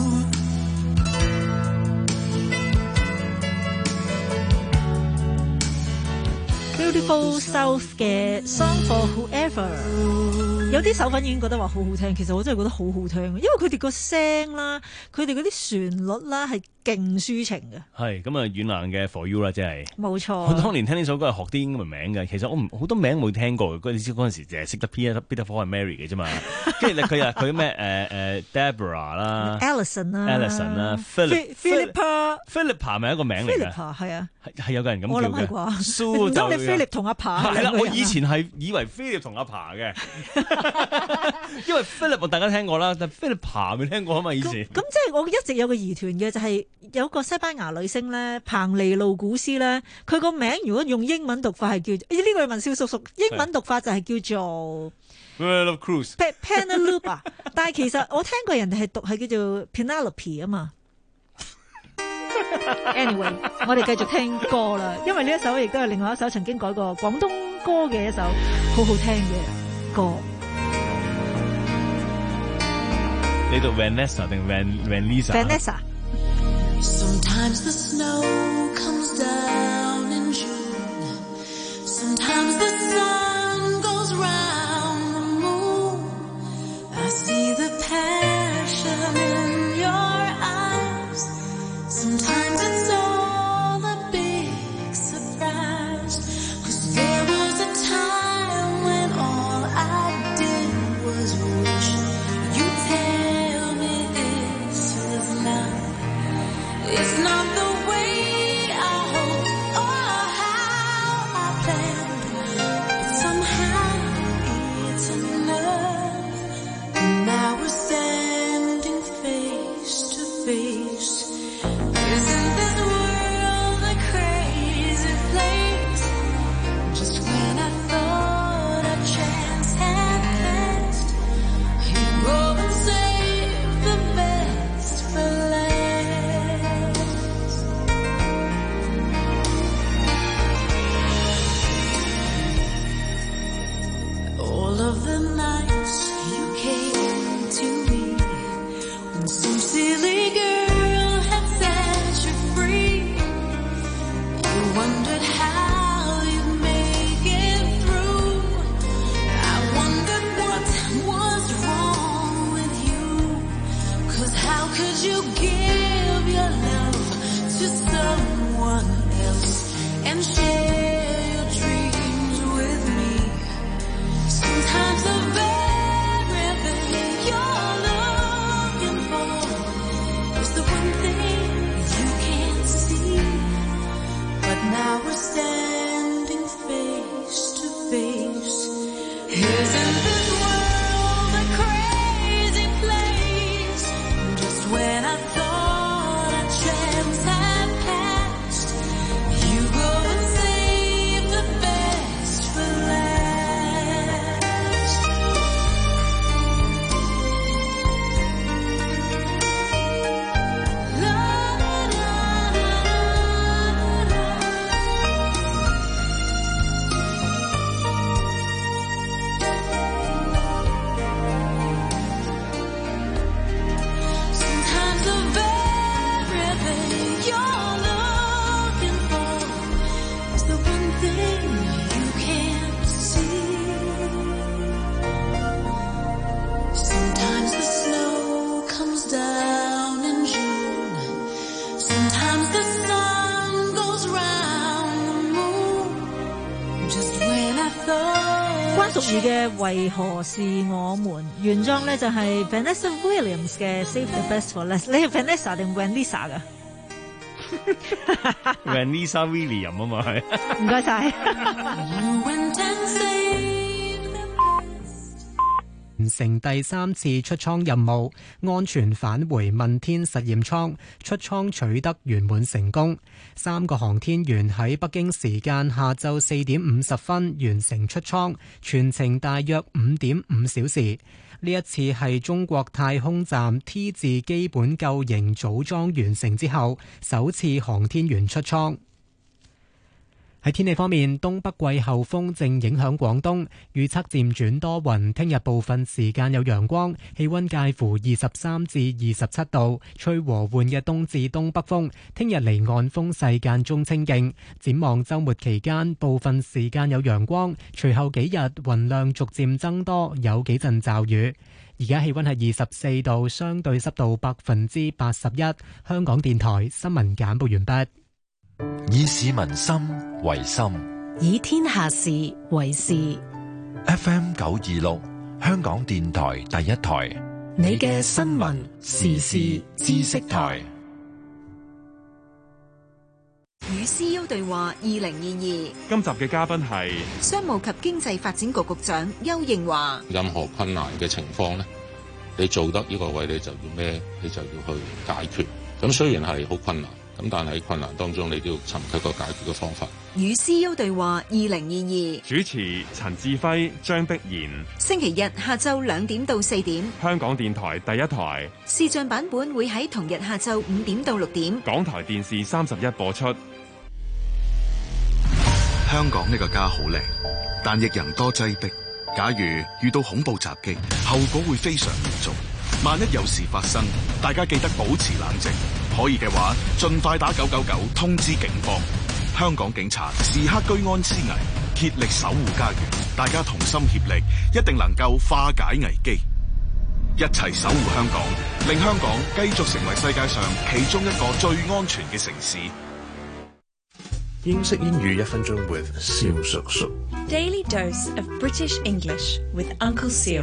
Beautiful South 嘅 Song for Whoever， 有啲手粉已經覺得話好好聽，其實我真係覺得好好聽，因為佢哋個聲啦，佢哋嗰啲旋律啦係勁抒情嘅。係咁啊，軟硬嘅 For You 啦，即係冇錯。 我當年聽呢首歌係學啲英文名嘅，其實我唔好多名冇聽過嘅，嗰陣時嗰陣時淨係識得 Peter Peter Paul and Mary 嘅啫嘛。跟住佢啊佢咩誒誒 Deborah 啦 ，Alison 啦 ，Alison 啦 ，Philippa Philippa 咪一個名嚟嘅。 Philippa 係啊， 係有個人咁叫嘅。 蘇唔通你 Philip 同阿爬？ 係啦，我以前係以為 Philip 同阿爬嘅，因為 Philip 大家聽過啦，但 Philip 爬未聽過啊嘛，以前。 咁即係我一直有個疑團嘅，就係、是、有個西班牙女星咧，彭尼路古斯咧，佢個名如果用英文讀法係叫，呢、這個係文少叔叔，英文讀法就係叫做 Penelope Cruz。Penelope 啊，但係其實我聽過人哋係讀係叫做 Penelope 啊嘛。Anyway， 我哋繼續聽歌啦，因為呢一首亦都係另外一首曾經改過廣東歌嘅一首好好聽嘅歌。 你讀 Vanessa 定 Van Vanessa？Vanessa。 Sometimes the snow comes down in June. Sometimes the sun goes round the moon. I see the passion in your eyes. Sometimes it's all a big surprise. 'Cause there was a time when all I did was wish you'd tell me this is love. It's not the way I hoped or how I planned, but somehow it's enough. And now we're standing face to face. Isn't this world a crazy place? Just when I thought a chance had passed, you go and save the best for last. All of the nights you came to me when some silly girl had set you free. You wondered how you'd make it through. I wondered what was wrong with you. 'Cause how could you give your love to someone else and share your dreams with me? Sometimes the very thing you're looking for is the one thing you can't see. But now we're standing face to face. Isn't this world a crazy place? Just when I thought a chance had passed, you go and save the best for last. La, la, la, Sometimes the very thing you're looking for is the one thing you can't see. Sometimes the snow comes down in June. Sometimes the sun goes round the moon. Just when I thought 關淑怡嘅為何是我們原裝咧就係 Vanessa Williams 嘅 Save the Best for Last。你係 Vanessa 定 Vanessa 噶？ Vanessa Williams 啊嘛係。 唔該晒。 you went and saved the best. 完成第三次出艙任務，安全返回問天實驗艙，出艙取得圓滿成功。三個航天員喺北京時間下晝四點五十分完成出艙，全程大約五點五小時。呢一次係中國太空站 T 字基本構型組裝完成之後，首次航天員出艙。喺天氣方面，東北季候風正影響廣東，預測漸轉多雲，聽日部分時間有陽光，氣溫介乎二十三至二十七度，吹和緩嘅東至東北風。聽日離岸風勢間中清勁。展望週末期間，部分時間有陽光，隨後幾日雲量逐漸增多，有幾陣驟雨。而家氣溫係二十四度，相對濕度百分之八十一。香港電台新聞簡報完畢。 以市民心為心， 以天下事為事。 F M 九二六，香港電台第一台， 你嘅新聞時事知識台。 與 C E O 對話二零二二， 今集嘅嘉賓係商務及經濟發展局局長邱應華。 任何困難嘅情況呢，你做得呢個位，你就要咩？你就要去解決。咁雖然係好困難。咁但係喺困難當中，你都要尋求個解決嘅方法。 與 C E O 對話二零二二， 主持陳志輝、張碧然。 星期日下晝兩點到四點， 香港電台第一台。 視像版本會喺同日下晝五點到六點， 港台電視三十一播出。 香港呢個家好靚，但亦人多擠迫。假如遇到恐怖襲擊，後果會非常嚴重。萬一有事發生，大家記得保持冷靜。可以嘅話，盡快打九九九通知警方。香港警察時刻居安思危，竭力守護家園。大家同心協力，一定能夠化解危機。一齊守護香港，令香港繼續成為世界上其中一個最安全嘅城市。 英式英語一分鐘 with 蕭叔叔。 Daily dose of British English with Uncle Seal。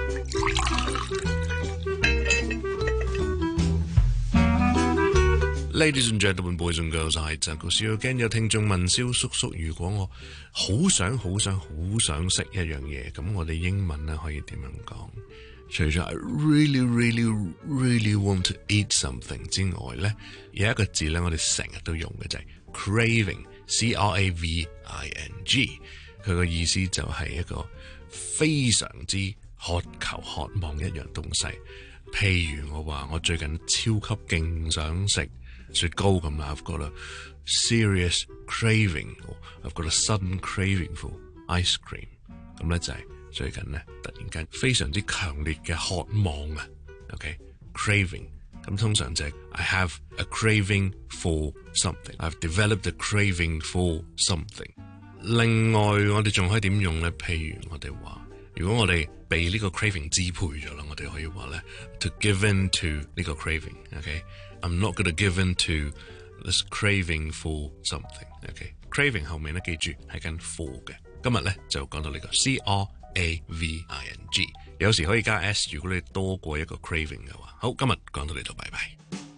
Ladies and gentlemen, boys and girls, I Uncle Seal again。有聽眾問蕭叔叔，如果我好想、好想、好想食一樣嘢，咁我哋英文咧可以點樣講？除咗 I really, really, really want to eat something 之外咧，有一個字咧，我哋成日都用嘅就係 craving，C R A V I N G。佢個意思就係一個非常之渴求、渴望一樣東西。譬如我話我最近超級勁想食雪糕咁啦，I've got a serious craving, I've got a sudden craving for ice cream。咁咧就係最近咧突然間非常之強烈嘅渴望啊。OK，craving。咁通常就係 I have a craving for something. I've developed a craving for something。另外我哋仲可以點用咧？譬如我哋話，如果我哋被呢個 craving 支配咗啦，我哋可以話咧 to give in to 呢個 craving。OK，I'm not going to give in to this craving for something。OK，craving 後面咧記住係跟 for 嘅。今日咧就講到呢個 C R A V I N G， 有時可以加 S， 如果你多過一個 craving 嘅話。好，今日講到呢度，拜拜。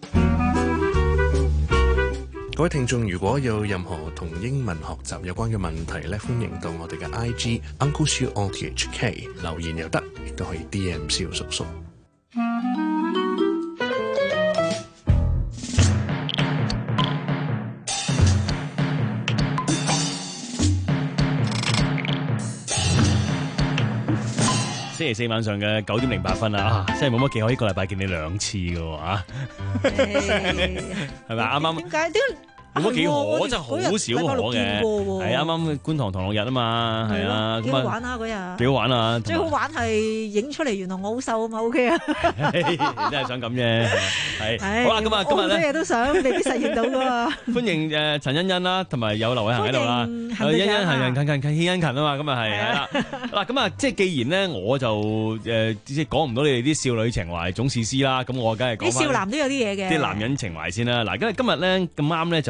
各位聽眾，如果有任何同英文學習有關嘅問題咧，歡迎到我哋嘅 I G Uncle Siu O T H K 留言又得，亦都可以 D M 蕭叔叔。 星期四晚上嘅九點零八分啊，真係冇乜幾可，呢個禮拜見你兩次嘅喎啊，係咪啱啱？ 點解點？ 冇乜幾可，真係好少可嘅。係啱啱觀塘同樂日啊嘛，係啊， 幾好玩啊嗰日， 幾好玩啊！ 最好玩係影出嚟，原來我好瘦啊嘛 ，OK 啊！ 真係想咁啫，係好啦，咁啊，今日咧， 咩嘢都想，未必實現到噶嘛。歡迎誒陳欣欣啦，同埋有劉偉恒喺度啦，欣欣係人近近近欣勤啊嘛，咁啊係係啦。嗱咁啊，即係既然咧，我就誒即係講唔到你哋啲少女情懷總是詩啦，咁我梗係講翻啲少男都有啲嘢嘅， 啲男人情懷先啦。嗱，因為今日咧咁啱咧就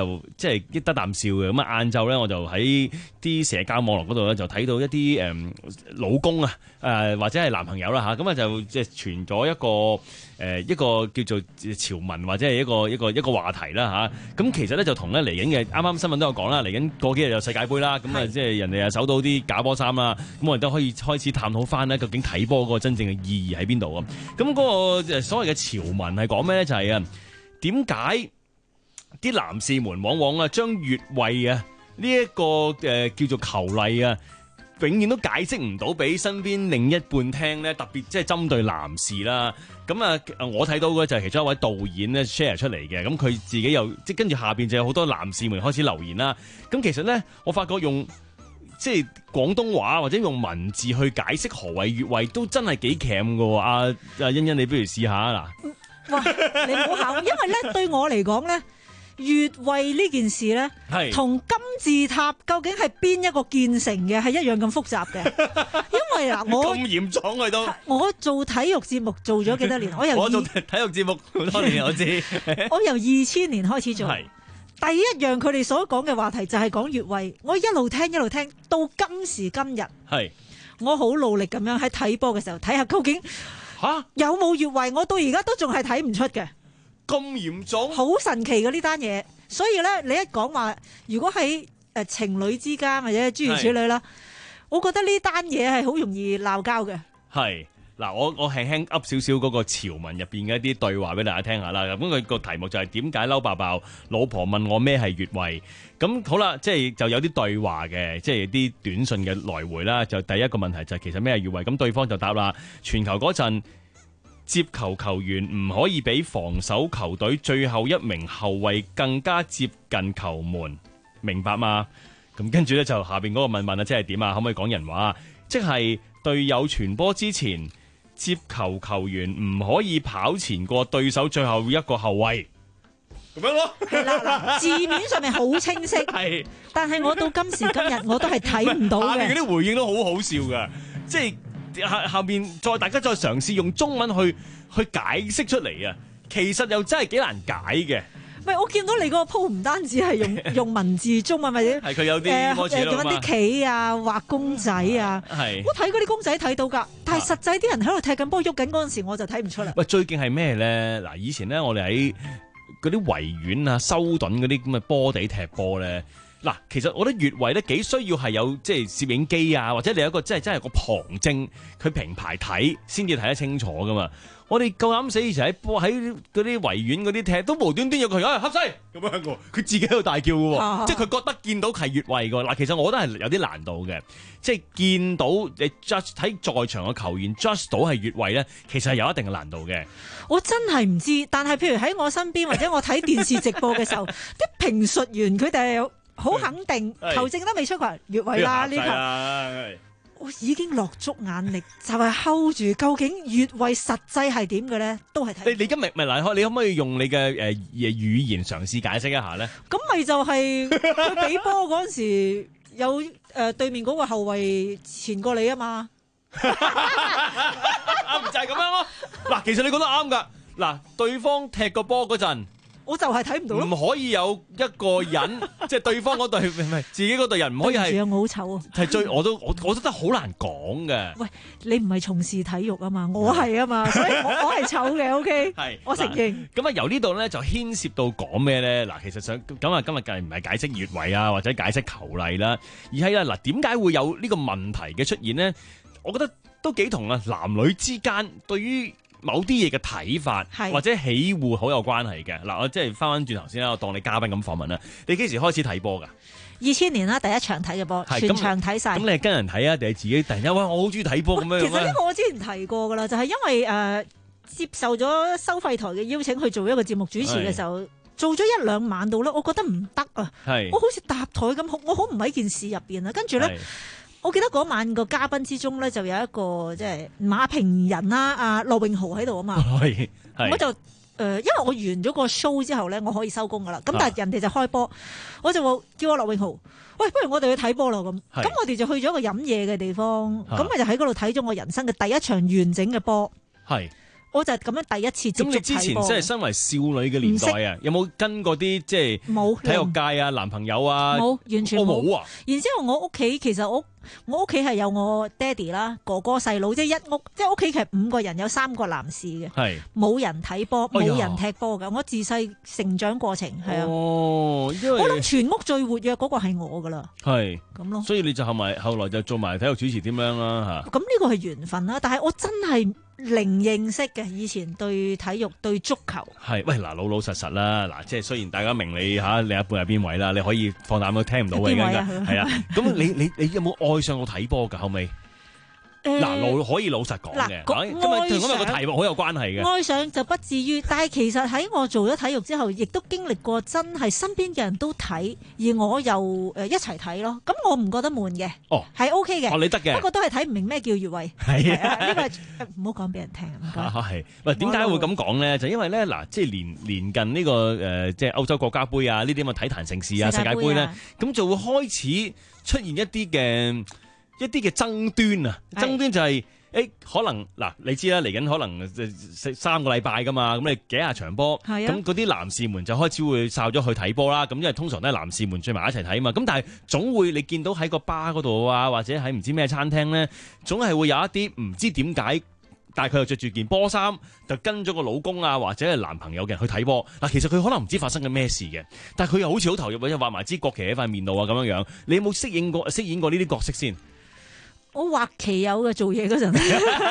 就即係益得啖笑嘅。咁啊晏晝咧我就喺啲社交網絡嗰度咧就睇到一啲誒、嗯、老公啊誒、呃、或者係男朋友啦嚇，咁啊就即係傳咗一個誒、呃、一個叫做潮文或者係一個一個一個話題啦嚇。咁、啊、其實咧就同咧嚟緊嘅啱啱新聞都有講啦，嚟緊過幾日有世界盃啦，咁啊即係人哋啊搜到啲假波衫啦，咁我哋都可以開始探討翻咧究竟睇波嗰個真正嘅意義喺邊度啊？咁嗰個所謂嘅潮文係講咩咧？就係、是、啊點解啲男士們往往啊將越位啊呢一個誒叫做球例啊，永遠都解釋唔到俾身邊另一半聽咧，特別即係針對男士啦。咁啊，我睇到嘅就係其中一位導演咧 share 出嚟嘅，咁佢自己又即係跟住下邊就有好多男士們開始留言啦。咁其實咧，我發覺用即係廣東話或者用文字去解釋何謂越位都真係幾鉗㗎喎。阿阿欣欣，你不如試下嗱。 哇！你唔好考，因為咧對我嚟講咧，越位呢件事咧，同金字塔究竟係邊一個建成嘅係一樣咁複雜嘅。因為嗱，我咁嚴重佢都， 我做體育節目做咗幾多年？我由我做體育節目好多年，我知。 我由二千年開始做，第一樣佢哋所講嘅話題就係講越位。我一路聽一路聽，到今時今日，係我好努力咁樣喺睇波嘅時候睇下究竟。吓有冇越位？我到而家都仲係睇唔出嘅， 咁嚴重， 好神奇嘅呢單嘢。所以咧，你一講話，如果喺誒情侶之間或者諸如此類啦，我覺得呢單嘢係好容易鬧交嘅。 係嗱，我我輕輕噏少少嗰個潮文入邊嘅一啲對話俾大家聽下啦。咁佢個題目就係點解嬲爆爆？老婆問我咩係越位？咁好啦，即係就有啲對話嘅，即係啲短信嘅來回啦。就第一個問題就係其實咩係越位？咁對方就答啦，傳球嗰陣接球球員唔可以比防守球隊最後一名後衛更加接近球門，明白嗎？咁跟住咧就下邊嗰個問問啊，即係點啊？可唔可以講人話？即係隊友傳波之前，接球球員唔可以跑前過對手最後一個後衛。咁樣咯， 係啦嗱，字面上面好清晰，係，但係我到今時今日我都係睇唔到嘅。 下邊嗰啲回應都好好笑噶，即係下下邊再大家再嘗試用中文去去解釋出嚟啊，其實又真係幾難解嘅。 唔係，我見到你嗰個鋪唔單止係用用文字中文或者係佢有啲開始啦嘛，啲棋啊、畫公仔啊，係我睇嗰啲公仔睇到㗎，但係實際啲人喺度踢緊波喐緊嗰陣時，我就睇唔出啦。 喂，最勁係咩咧？嗱，以前咧我哋喺嗰啲維園啊、修頓嗰啲咁嘅波地踢波咧，嗱，其實我覺得越位咧幾需要係有即係攝影機啊，或者你有一個即係真係個旁證，佢平排睇先至睇得清楚噶嘛。我哋夠膽死以前喺波喺嗰啲維園嗰啲踢，都無端端有個人啊合勢咁樣個，佢自己喺度大叫嘅喎，啊、即係佢覺得見到係越位嘅。嗱，其實我覺得係有啲難度嘅，即係見到你 judge 睇在場嘅球員 judge 到係越位咧，其實係有一定嘅難度嘅。 我真係唔知，但係譬如喺我身邊或者我睇電視直播嘅時候，啲評述員佢哋係好肯定，球證都未出嚟越位啦呢球。我已經落足眼力，就係 hold 住。究竟越位實際係點嘅咧？都係睇。你你今日咪嗱，你可唔可以用你嘅誒誒語言嘗試解釋一下咧？ 咁咪就係佢俾波嗰陣時，有誒、呃、對面嗰個後衛前過你啊嘛。 啊，就係咁樣咯。嗱，其實你講得啱㗎。嗱，對方踢個波嗰陣。 我就係睇唔到咯， 唔可以有一個人，即係對方嗰隊，唔係自己嗰隊人，唔可以係。 我好醜啊！ 係最，我都我我覺得好難講嘅。 喂，你唔係從事體育啊嘛，我係啊嘛，所以我我係醜嘅，OK，係，我承認。 咁啊，由呢度咧就牽涉到講咩咧？嗱，其實想咁啊，今日梗係唔係解釋越位啊，或者解釋球例啦，而係啦，嗱，點解會有呢個問題嘅出現咧？我覺得都幾同啊，男女之間對於某啲嘢嘅睇法或者喜惡好有關係嘅。嗱，我即係翻翻轉頭先啦，我當你嘉賓咁訪問啦。你幾時開始睇波噶？ 二千年啦，第一場睇嘅波，全場睇晒。咁你係跟人睇啊，定係自己突然間哇，我好中意睇波咁樣？ 其實呢個我之前提過噶啦，就係、是、因為誒、呃、接受咗收費台嘅邀請去做一個節目主持嘅時候，做咗一兩晚到啦，我覺得唔得啊，我好似搭台咁，我好唔喺件事入邊啊，跟住咧。我記得嗰晚個嘉賓之中咧，就有一個即係馬評人啦，阿羅永豪喺度啊嘛。我就誒、呃，因為我完咗個 show 之後咧，我可以收工噶啦。咁但係人哋就開波，啊、我就話叫我羅永豪，喂，不如我哋去睇波咯咁。咁我哋就去咗一個飲嘢嘅地方，咁我、啊、就喺嗰度睇咗我人生嘅第一場完整嘅波。係我就係咁樣第一次接觸睇波。 咁你之前即係身為少女嘅年代啊，有冇跟過啲即係冇體育界啊、男朋友啊？ 冇，完全我冇冇啊！ 然之後我屋企其實我我屋企係有我爹哋啦、哥哥、細佬，即係一屋，即係屋企其實五個人，有三個男士嘅， 係冇人睇波， 哎呀冇人踢波㗎。我自細成長過程係啊， 哦，因為我諗全屋最活躍嗰個係我㗎啦。 係咁咯， 所以你就後埋後來就做埋體育主持點樣啦嚇？ 咁呢個係緣分啦，但係我真係零認識嘅，以前對體育對足球係喂嗱，老老實實啦嗱，即係雖然大家明你嚇另一半係邊位啦，你可以放膽都聽唔到嘅，而家係啊。咁你你你有冇愛上過睇波㗎後尾？嗱，老可以老實講嘅， 嗱今日同今日個題目好有關係嘅。 愛上就不至於，但係其實喺我做咗體育之後，亦都經歷過真係身邊嘅人都睇，而我又誒一齊睇咯。咁我唔覺得悶嘅， 哦， 係 OK 嘅， 哦你得嘅， 不過都係睇唔明咩叫越位。 係啊， 呢個唔好講俾人聽。唔該。 係，喂，點解會咁講咧？就因為咧，嗱，即係年年近呢個誒，即係歐洲國家杯啊，呢啲咁嘅體壇盛事啊，世界盃咧，咁就會開始出現一啲嘅一啲嘅爭端啊，爭端就係。誒，可能嗱，你知啦，嚟緊可能三個禮拜噶嘛，咁你幾廿場波，咁嗰啲男士們就開始會哨咗去睇波啦。咁因為通常都係男士們聚埋一齊睇啊嘛。咁但係總會你見到喺個巴嗰度啊，或者喺唔知咩餐廳咧，總係會有一啲唔知點解，但係佢又着住件波衫，就跟咗個老公啊或者係男朋友嘅人去睇波。嗱，其實佢可能唔知發生緊咩事嘅，但係佢又好似好投入，或者畫埋支國旗喺塊面度啊咁樣樣。你有冇飾演過飾演過呢啲角色先？ 我畫期有嘅做嘢嗰陣，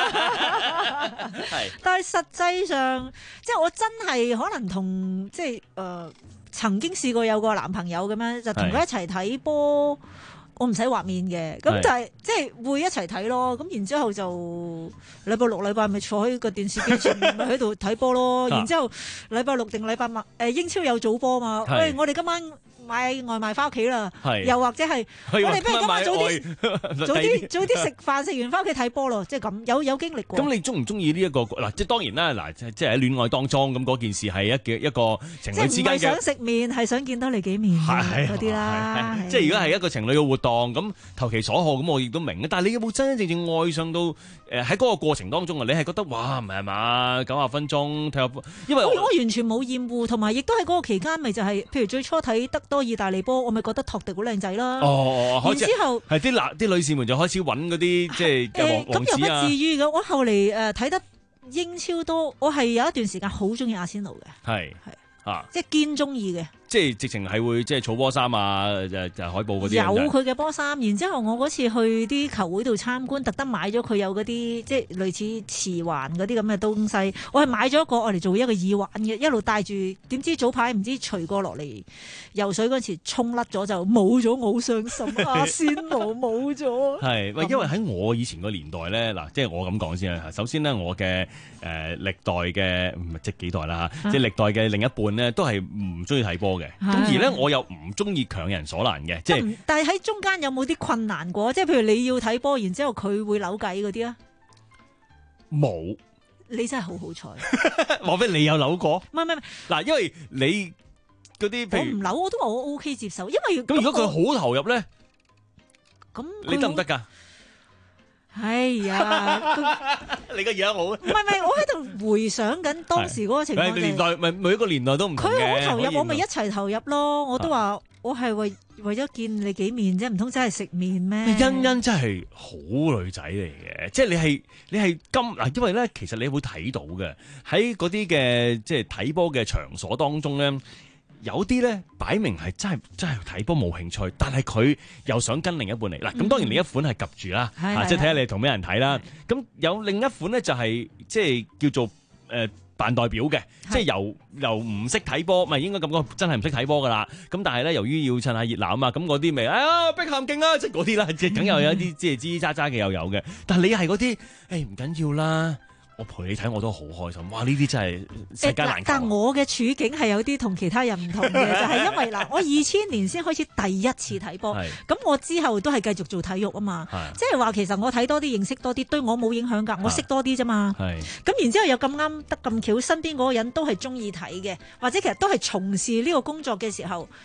但係實際上，即係我真係可能同即係誒、呃、曾經試過有個男朋友咁樣，就同佢一齊睇波，我唔使畫面嘅，咁就係即係會一齊睇咯。咁然之後就禮拜六禮拜咪坐喺個電視機前面咪喺度睇波咯。然之後禮拜六定禮拜晚誒英超有早波嘛？喂，我哋今晚買外賣翻屋企啦，又或者係我哋不如今晚早啲早啲早啲食飯，食完翻屋企睇波咯，即係咁有有經歷過。 咁你中唔中意呢一個嗱？即係當然啦，嗱，即係喺戀愛當中咁嗰件事係一嘅一個情侶之間嘅。 即係唔係想食面，係想見到你幾面嗰啲啦。 即係如果係一個情侶嘅活動，咁投其所好，咁我亦都明。但係你有冇真真正正愛上到誒喺嗰個過程當中啊？你係覺得哇唔係嘛九十分鐘睇下波，因為我我完全冇厭惡，同埋亦都喺嗰個期間咪就係，譬如最初睇得多意大利波，我咪覺得托迪好靚仔啦。 哦， 然之後係啲男啲女士們就開始揾嗰啲即係誒王子啊。 咁又不至於嘅，我後嚟誒睇得英超多，我係有一段時間好中意阿仙奴嘅。係係啊，即係堅中意嘅。 即係直情係會即係儲波衫啊，就就海報嗰啲。 有佢嘅波衫，然之後我嗰次去啲球會度參觀，特登買咗佢有嗰啲即係類似磁環嗰啲咁嘅東西。我係買咗一個我嚟做一個耳環嘅，一路戴住。點知早排唔知除過落嚟游水嗰時沖甩咗就冇咗，我好傷心。阿仙奴冇咗。係喂，因為喺我以前個年代咧，嗱，即係我咁講先啊。首先呢，我嘅誒、呃、歷代嘅唔係即幾代啦嚇，即係歷代嘅另一半咧都係唔中意睇波。咁而咧，我又唔中意強人所難嘅，即係。 但係喺中間有冇啲困難過？即係譬如你要睇波，然之後佢會扭計嗰啲啊？ 冇。 你真係好好彩。 莫非你有扭過？ 唔係唔係嗱，因為你嗰啲譬如我唔扭，我都話我 O K 接受，因為咁如果佢好投入咧， 咁你得唔得㗎？ 哎呀， 你個樣好。唔係唔係，我喺度回想緊當時嗰個情況。 年代咪每一個年代都唔同嘅。 佢好投入，我咪一齊投入咯。我都話我係為為咗見你幾面啫，唔通真係食面咩？ 欣欣真係好女仔嚟嘅，即係你係你係咁嗱，因為咧其實你會睇到嘅喺嗰啲嘅即係睇波嘅場所當中咧。有啲咧擺明係真係真係睇波冇興趣，但係佢又想跟另一半嚟嗱。咁、嗯、當然另一款係及住啦，啊、即係睇下你同咩人睇啦。咁有另一款咧就係、是、即係叫做誒、呃、扮代表嘅，即係由由唔識睇波，咪應該咁講，真係唔識睇波噶啦。咁但係咧由於要趁下熱鬧啊嘛，咁嗰啲咪啊碧咸勁啊，即係嗰啲啦，即係梗有有一啲即係吱吱喳喳嘅又有嘅。但係你係嗰啲誒唔緊要啦。我陪你睇我都好開心，哇！呢啲真係世界難求。 但我嘅處境係有啲同其他人唔同嘅，就係因為嗱，我二千年先開始第一次睇波，咁我之後都係繼續做體育啊嘛，即係話其實我睇多啲，認識多啲，對我冇影響㗎，我識多啲啫嘛。咁然之後又咁啱得咁巧，身邊嗰個人都係中意睇嘅，或者其實都係從事呢個工作嘅時候。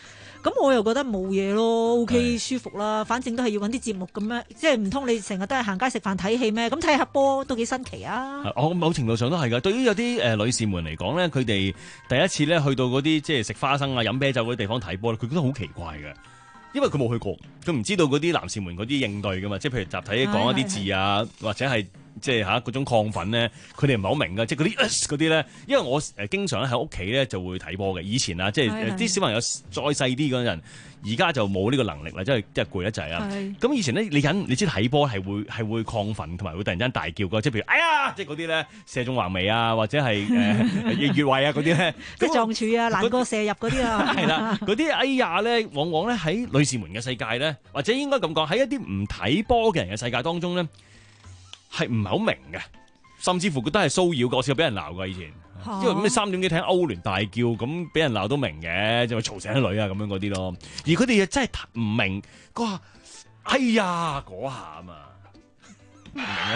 咁我又覺得冇嘢咯 ，OK 舒服啦，反正都係要揾啲節目咁樣，即係唔通你成日都係行街食飯睇戲咩？咁睇下波都幾新奇啊！ 我某程度上都係㗎。對於有啲誒、呃、女士們嚟講咧，佢哋第一次咧去到嗰啲即係食花生啊、飲啤酒嗰啲地方睇波，佢覺得好奇怪嘅。因為佢冇去過，佢唔知道嗰啲男士們嗰啲應對噶嘛，即係譬如集體講一啲字啊，或者係即係嚇嗰種亢奮咧，佢哋唔係好明噶，即係嗰啲嗰啲咧。因為我誒經常喺屋企咧就會睇波嘅，以前啊，即係啲小朋友再細啲嗰陣，而家就冇呢個能力啦，即係即係攰得滯啊。咁以前咧，你忍，你知睇波係會係會亢奮，同埋會突然間大叫噶，即係譬如哎呀，即係嗰啲咧射中橫眉啊，或者係誒越位啊嗰啲咧， 即係撞柱啊、難過射入嗰啲啊。係啦，嗰啲哎呀咧，往往咧喺女士們嘅世界咧，或者應該咁講，喺一啲唔睇波嘅人嘅世界當中咧，係唔係好明嘅，甚至乎覺得係騷擾，我試過俾人鬧㗎以前，啊、因為咁你三點幾聽歐聯大叫，咁俾人鬧都明嘅，就係嘈醒女啊咁樣嗰啲咯。而佢哋又真係唔明嗰下，哎呀嗰下啊嘛，唔明啊！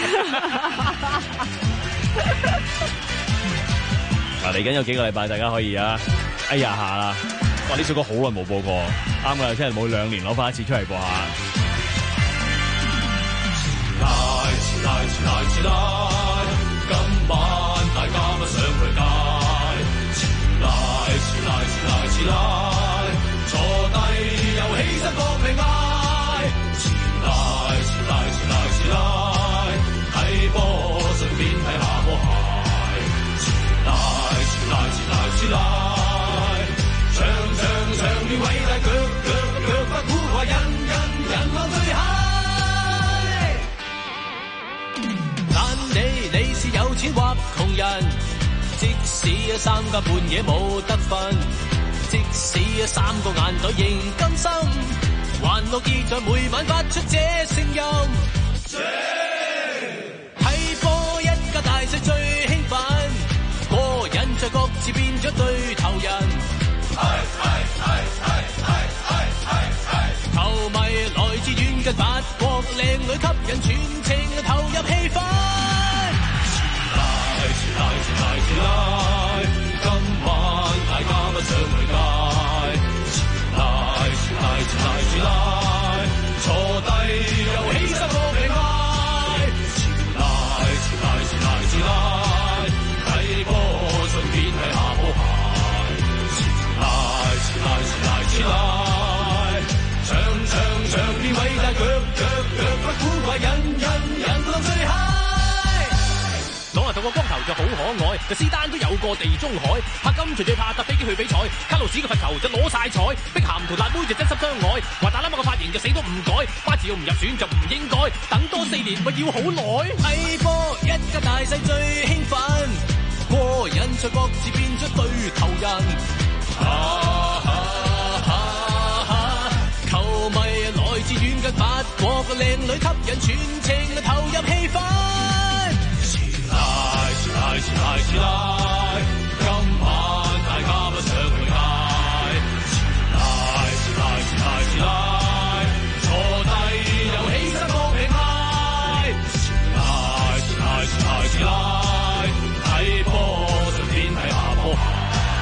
嗱，嚟緊有幾個禮拜大家可以啊，哎呀下啦！哇！呢首歌好耐冇播過，啱㗎，即係每兩年攞翻一次出嚟播下。前來前來前來前來，今晚大家不想去街。前來前來前來前來，坐低又起身搏命嗌。前來前來前來前來，睇波順便睇下波鞋。前來前來前來前來。唱唱唱啲偉大腳腳腳不苦話，人人人浪最嗨。但你你是有錢或窮人，即使三更半夜冇得瞓，即使三個眼袋仍甘心，還樂意在每晚發出這聲音。睇波一家大細最興奮，個人在各自變咗對頭人。球迷來自遠近法國，靚女吸引全程投入氣氛。前來前來前來前來，今晚大家不想去街。前來前來前來前來，坐低又起身搏命嗌。前來前來前來前來，睇波順便睇下波鞋。前來前來前來，唱唱唱啲偉大腳腳腳不苦怪，人人人浪最嗨。朗拿度個光頭就好可愛，就斯丹都有個地中海，柏金隨住帕特飛機去比賽，卡路士個罰球就攞晒彩，碧咸同辣妹就真心相愛，華達拉馬個髮型就死都唔改，巴治奧唔入選就唔應該，等多四年咪要好耐。睇波一家大細最興奮，個人在各自變咗對頭人。啊啊啊啊！球迷來自遠近法國個靚女吸引全程投入氣氛。前來前來前來前來，今晚大家不想去街。前來前來前來前來，坐低又起身搏命嗌。前來前來前來前來，睇波順便睇下波鞋。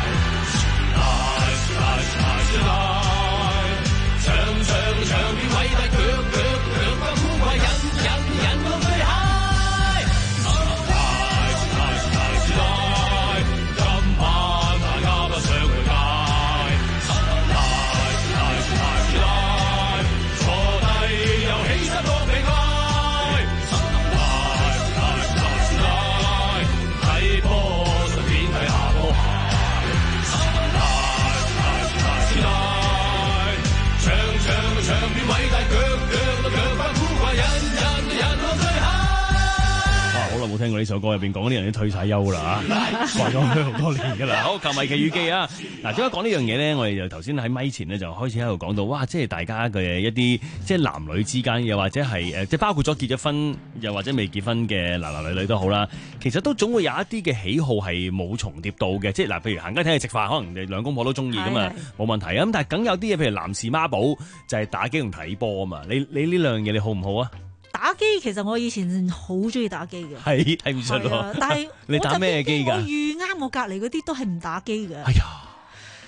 前來，唱唱唱啲偉大腳腳腳不苦怪，人人人浪最嗨。前來前來前來前來，今晚大家不想去街。前來前來前來前來，坐低又起身搏命嗌。前來前來前來前來，睇波順便睇下波鞋。唱唱唱啲偉大腳腳腳不苦怪，人人人浪最嗨。哇！好耐冇聽過呢首歌，入邊講啲人都退晒休啦嚇，話咗好多年㗎啦。好，球迷奇遇記啊！嗱，點解講呢樣嘢咧？我哋就頭先喺咪前咧就開始喺度講到，哇！即係大家嘅一啲即係男女之間，又或者係誒，即係包括咗結咗婚，又或者未結婚嘅男男女女都好啦。其實都總會有一啲嘅喜好係冇重疊到嘅，即係嗱，譬如行街睇戲食飯，可能你兩公婆都中意咁啊，冇問題啊。咁但係梗有啲嘢，譬如男士孖寶就係打機同睇波啊嘛。你你呢兩樣嘢你好唔好啊？ 打機其實我以前好中意打機嘅， 係睇唔出咯。 但係你打咩機㗎？ 我遇啱我隔離嗰啲都係唔打機嘅。 哎呀，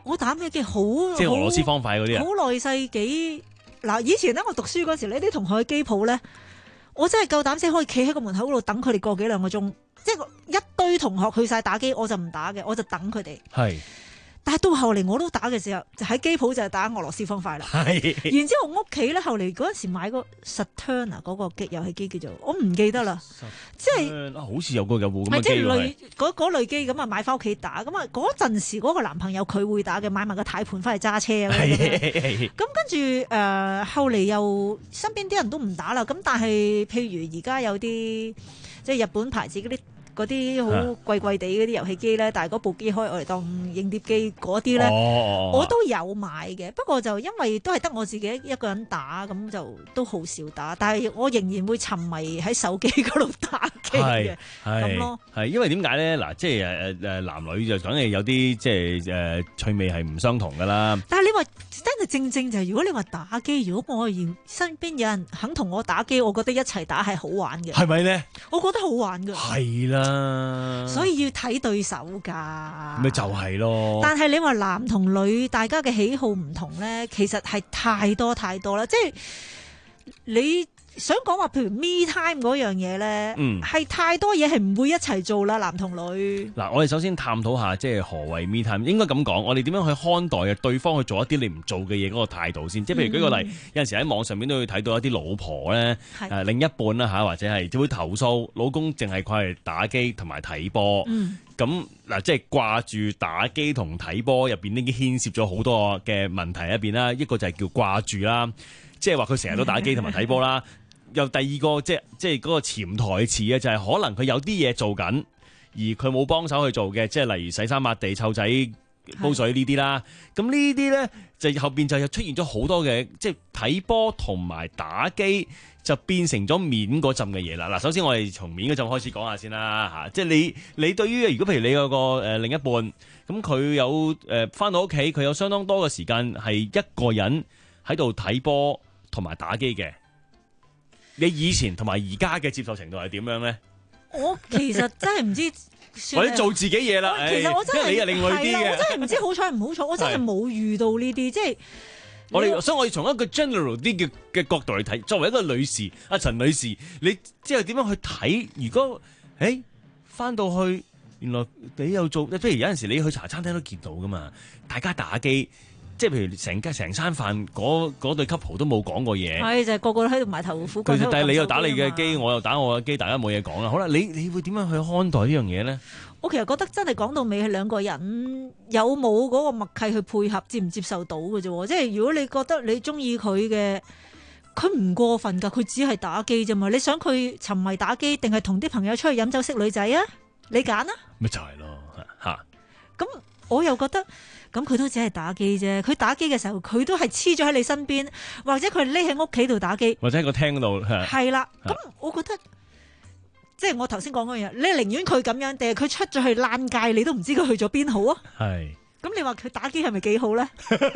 我打咩機好？ 即係俄羅斯方塊嗰啲啊？ 好耐世紀嗱，以前咧我讀書嗰時呢啲同學嘅機鋪咧，我真係夠膽死可以企喺個門口嗰度等佢哋個幾兩個鐘，即係一堆同學去晒打機，我就唔打嘅，我就等佢哋。係。但係到後嚟我都打嘅時候，就喺機鋪就係打俄羅斯方塊啦。係。然之後屋企咧，後嚟嗰陣時買個 Saturn 啊，嗰個機遊戲機叫做，我唔記得啦。即係好似有個有部咁嘅機。 即係類嗰嗰類機咁啊，買翻屋企打。咁啊，嗰陣時嗰個男朋友佢會打嘅，買埋個軚盤翻嚟揸車啊。咁跟住誒、呃，後嚟又身邊啲人都唔打啦。咁但係譬如而家有啲即係日本牌子嗰啲。嗰啲好貴貴地嗰啲遊戲機咧，但係嗰部機可以我嚟當影碟機嗰啲咧，我都有買嘅。不過就因為都係得我自己一個人打，咁就都好少打。但係我仍然會沉迷喺手機嗰度打機嘅咁咯。 係因為點解咧？嗱，即係誒誒男女就梗係有啲即係誒趣味係唔相同噶啦。 但係你話真係正正就係，如果你話打機，如果我要身邊有人肯同我打機，我覺得一齊打係好玩嘅。係咪咧？我覺得好玩㗎。係啦。所以要睇對手㗎， 咪就係咯。 但係你話男同女大家嘅喜好唔同咧，其實係太多太多啦。即係你想講話，譬如 me time 嗰樣嘢咧，嗯，係太多嘢係唔會一齊做啦，男同女。 嗱，我哋首先探討下，即係何謂 me time，應該咁講，我哋點樣去看待嘅對方去做一啲你唔做嘅嘢嗰個態度先。即係譬如舉個例，嗯、有陣時喺網上面都會睇到一啲老婆咧，誒、呃、另一半啦嚇，或者係就會投訴老公淨係掛係打機同埋睇波。嗯，咁嗱，即係掛住打機同睇波入邊已經牽涉咗好多嘅問題入邊啦。一個就係叫掛住啦，即係話佢成日都打機同埋睇波啦。又第二個即係即係嗰個潛台詞啊，就係可能佢有啲嘢做緊，而佢冇幫手去做嘅，即係例如洗衫抹地、湊仔、煲水呢啲啦。咁呢啲咧就後邊就又出現咗好多嘅，即係睇波同埋打機就變成咗面嗰陣嘅嘢啦。嗱，首先我哋從面嗰陣開始講下先啦嚇，即係你你對於如果譬如你有個誒另一半，咁佢有誒返到屋企，佢有相當多嘅時間係一個人喺度睇波同埋打機嘅。你以前同埋而家嘅接受程度係點樣咧？ 我其實真係唔知， 或者做自己嘢啦。 其實我真係你係另外啲嘅， 我真係唔知好彩唔好彩，我真係冇遇到呢啲，即係我哋，所以我要從一個 general 啲嘅嘅角度去睇。作為一個女士，阿陳女士，你即係點樣去睇？如果誒翻到去，原來你又做，譬如有陣時你去茶餐廳都見到噶嘛，大家打機。即係譬如成家成餐飯嗰嗰對 couple 都冇講過嘢，係就係、是、個個都喺度埋頭苦幹。但係你又打你嘅機，我又打我嘅機，大家冇嘢講啦。好啦，你你會點樣去看待呢樣嘢咧？ 我其實覺得真係講到尾係兩個人有冇嗰個默契去配合，接唔接受到嘅啫。即係如果你覺得你中意佢嘅，佢唔過分㗎，佢只係打機啫嘛。你想佢沉迷打機，定係同啲朋友出去飲酒識女仔啊？你揀啊？ 咪就係咯嚇。 咁我又覺得。咁佢都只係打機啫，佢打機嘅時候，佢都係黐咗喺你身邊，或者佢匿喺屋企度打機， 或者喺個廳度。 係啦，咁我覺得，即係我頭先講嗰樣，你寧願佢咁樣，定係佢出咗去爛街，你都唔知佢去咗邊好啊？係。咁你話佢打機係咪幾好咧？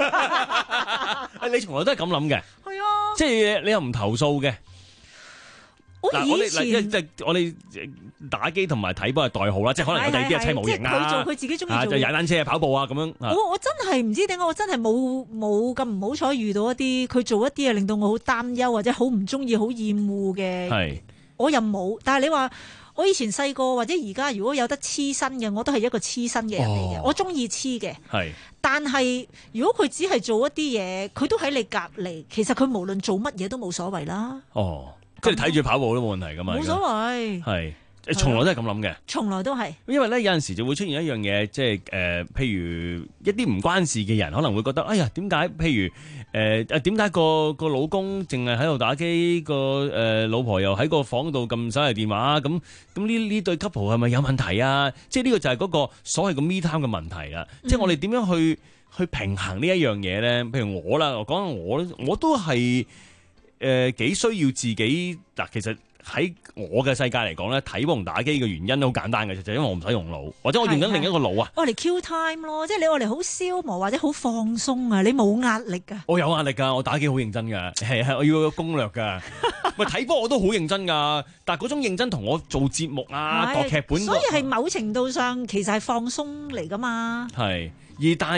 你從來都係咁諗嘅。係啊。即係你又唔投訴嘅。嗱，我哋嗱，即係我哋打機同埋睇波係代號啦，即係可能有第二啲係砌模型啊， 佢做佢自己中意做， 就踩單車啊、跑步啊咁樣。 我我真係唔知點解，我真係冇冇咁唔好彩遇到一啲佢做一啲嘢令到我好擔憂或者好唔中意、好厭惡嘅。係，我又冇。但係你話我以前細個或者而家如果有得黐身嘅，我都係一個黐身嘅人嚟嘅，我中意黐嘅。係，但係如果佢只係做一啲嘢，佢都喺你隔離，其實佢無論做乜嘢都冇所謂啦。哦。即係睇住跑步都冇問題噶嘛，冇所謂。係，從來都係咁諗嘅。從來都係。因為咧有陣時就會出現一樣嘢，即係誒、呃，譬如一啲唔關事嘅人可能會覺得，哎呀，點解？譬如誒誒，點、呃、解個個老公淨係喺度打機，個誒、呃、老婆又喺個房度撳手提電話？咁咁呢呢對 couple 係咪有問題啊？即係呢個就係嗰個所謂嘅 me time 嘅問題啦。嗯、即係我哋點樣去去平衡呢一樣嘢咧？譬如我啦，我講我我都係。誒幾、呃、需要自己嗱，其實喺我嘅世界嚟講咧，睇波同打機嘅原因好簡單嘅，就係因為我唔使用腦，或者我用緊另一個腦啊。我嚟 Q time 咯，即係你我嚟好消磨或者好放鬆啊，你冇壓力㗎。我有壓力㗎，我打機好認真㗎，係係我要有攻略㗎。喂，睇波我都好認真㗎，但係嗰種認真同我做節目啊、度劇本，所以係某程度上其實係放鬆嚟㗎嘛。係，而但係亦。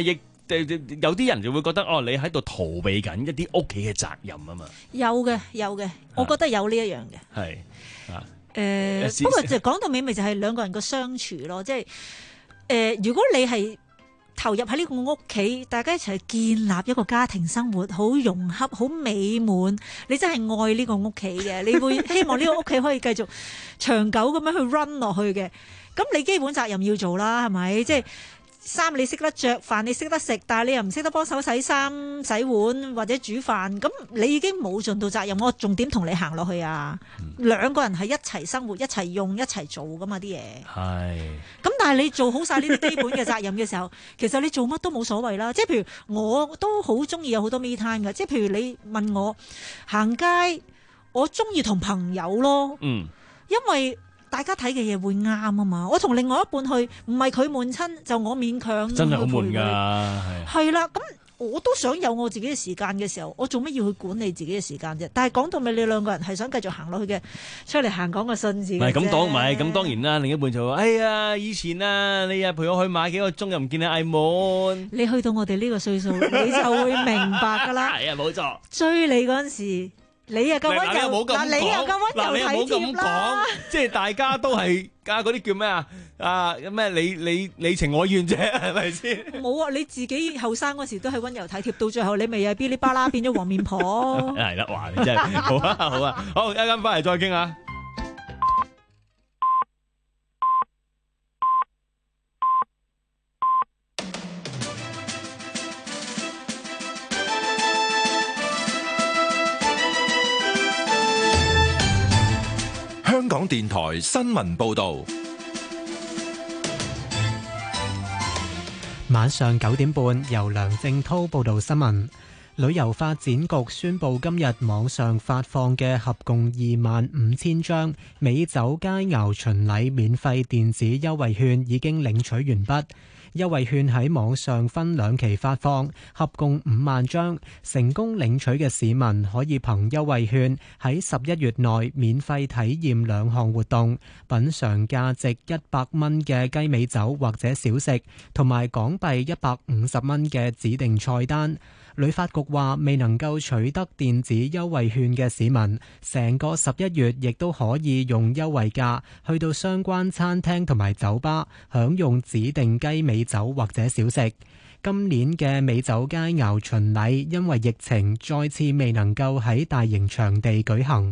有啲人就會覺得哦，你喺度逃避緊一啲屋企嘅責任啊嘛。 有嘅有嘅，我覺得有呢一樣嘅。 係啊， 誒、呃，不過就講到尾咪就係兩個人嘅相處咯，即係誒，如果你係投入喺呢個屋企，大家一齊建立一個家庭生活，好融洽、好美滿，你真係愛呢個屋企嘅，你會希望呢個屋企可以繼續長久咁樣去 run 落去嘅。咁你基本責任要做啦，係咪？即係衫你識得着，飯你識得食，但係你又唔識得幫手洗衫、洗碗或者煮飯，咁你已經冇盡到責任。我仲點同你行落去啊？嗯、兩個人係一齊生活、一齊用、一齊做噶嘛啲嘢。係。咁但係你做好晒呢啲基本嘅責任嘅時候，其實你做乜都冇所謂啦。即係譬如我都好中意有好多 me time 嘅，即係譬如你問我行街，我中意同朋友咯。嗯。因為大家睇嘅嘢會啱啊嘛！我同另外一半去，唔係佢悶親，就我勉強真係好悶㗎，係係啦。咁我都想有我自己嘅時間嘅時候，我做乜要去管理自己嘅時間啫？但係講到尾，你兩個人係想繼續行落去嘅，出嚟行講個信字。唔係咁講，唔係咁當然啦。另一半就話：哎呀，以前啊，你啊陪我去買幾個鐘，又唔見你嗌悶。 你去到我哋呢個歲數，你就會明白㗎啦。 係啊，冇錯。 追你嗰陣時。你又夠溫柔，嗱你又夠溫柔體貼啦。 即係大家都係加嗰啲叫咩啊？啊咩？你你你情我願啫，係咪先？ 冇啊！你自己後生嗰時都係溫柔體貼，到最後你咪又嗶哩吧啦變咗黃面婆。 係啦，哇！你真係好啊，好啊，好，一陣翻嚟再傾啊。 香港電台新聞報道， 晚上九點半由梁正濤報道新聞。旅遊發展局宣布，今日網上發放嘅合共二萬五千張美酒佳肴巡禮免費電子優惠券已經領取完畢。優惠券喺網上分兩期發放，合共五萬張。成功領取嘅市民可以憑優惠券喺十一月內免費體驗兩項活動，品嚐價值一百蚊嘅雞尾酒或者小食，同埋港幣一百五十蚊嘅指定菜單。旅發局話，未能夠取得電子優惠券嘅市民，成個十一月亦都可以用優惠價去到相關餐廳同埋酒吧，享用指定雞尾酒或者小食。今年嘅美酒佳肴巡禮因為疫情，再次未能夠喺大型場地舉行。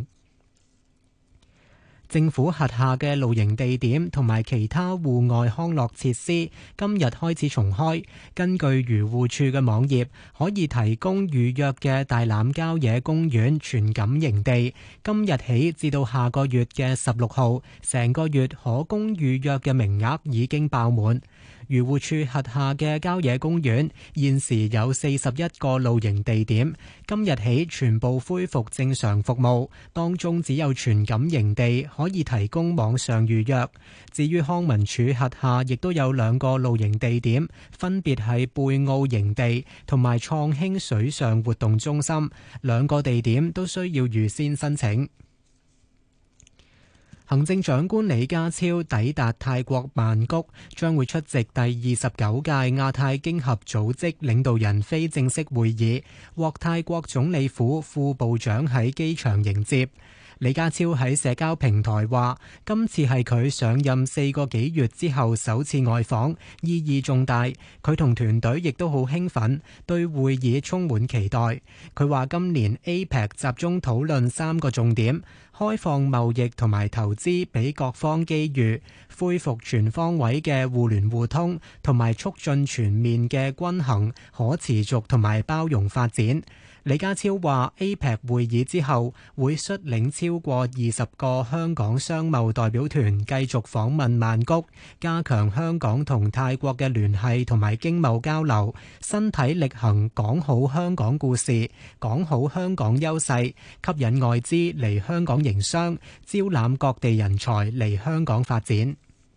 政府轄下嘅露營地點同埋其他戶外康樂設施今日開始重開。根據漁護署嘅網頁，可以提供預約嘅大欖郊野公園全感營地，今日起至到下個月嘅十六號，成個月可供預約嘅名額已經爆滿。漁護署轄下嘅郊野公園現時有四十一個露營地點，今日起全部恢復正常服務，當中只有全感營地可以提供網上預約。至於康文署轄下亦都有兩個露營地點，分別係貝澳營地同埋創興水上活動中心，兩個地點都需要預先申請。行政長官李家超抵達泰國曼谷，將會出席第二十九屆亞太經合組織領導人非正式會議，獲泰國總理府副部長喺機場迎接。李家超喺社交平台話，今次係佢上任四個幾月之後首次外訪，意義重大。佢同團隊亦都好興奮，對會議充滿期待。佢話今年 A P E C 集中討論三個重點：開放貿易同埋投資俾各方機遇，恢復全方位嘅互聯互通，同埋促進全面嘅均衡、可持續同埋包容發展。李家超話 A P E C 會議之後會率領超過二十個香港商貿代表團繼續訪問曼谷，加強香港同泰國嘅聯繫同埋經貿交流，身體力行講好香港故事，講好香港優勢，吸引外資嚟香港營商，招攬各地人才嚟香港發展。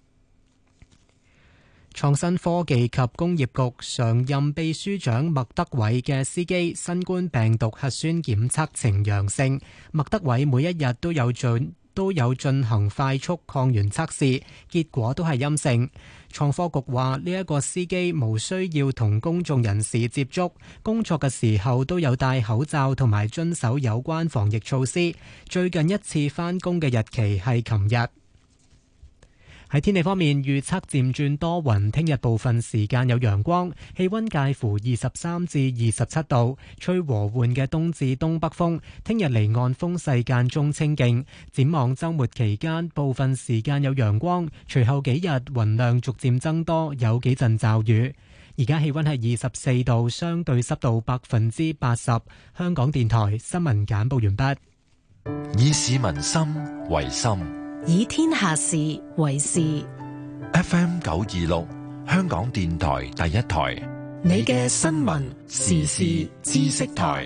創新科技及工業局常任秘書長麥德偉嘅司機新冠病毒核酸檢測呈陽性，麥德偉每一日都有進都有進行快速抗原測試，結果都係陰性。創科局話呢一個司機無需要同公眾人士接觸，工作嘅時候都有戴口罩同埋遵守有關防疫措施。最近一次返工嘅日期係琴日。喺天氣方面，預測漸轉多雲，聽日部分時間有陽光，氣溫介乎二十三至二十七度，吹和緩嘅東至東北風。聽日離岸風勢間中清勁。展望週末期間，部分時間有陽光，隨後幾日雲量逐漸增多，有幾陣驟雨。而家氣溫係二十四度，相對濕度百分之八十。香港電台新聞簡報完畢。 以市民心為心， 以天下事為事。 F M 九二六，香港電台第一台， 你嘅新聞時事知識台。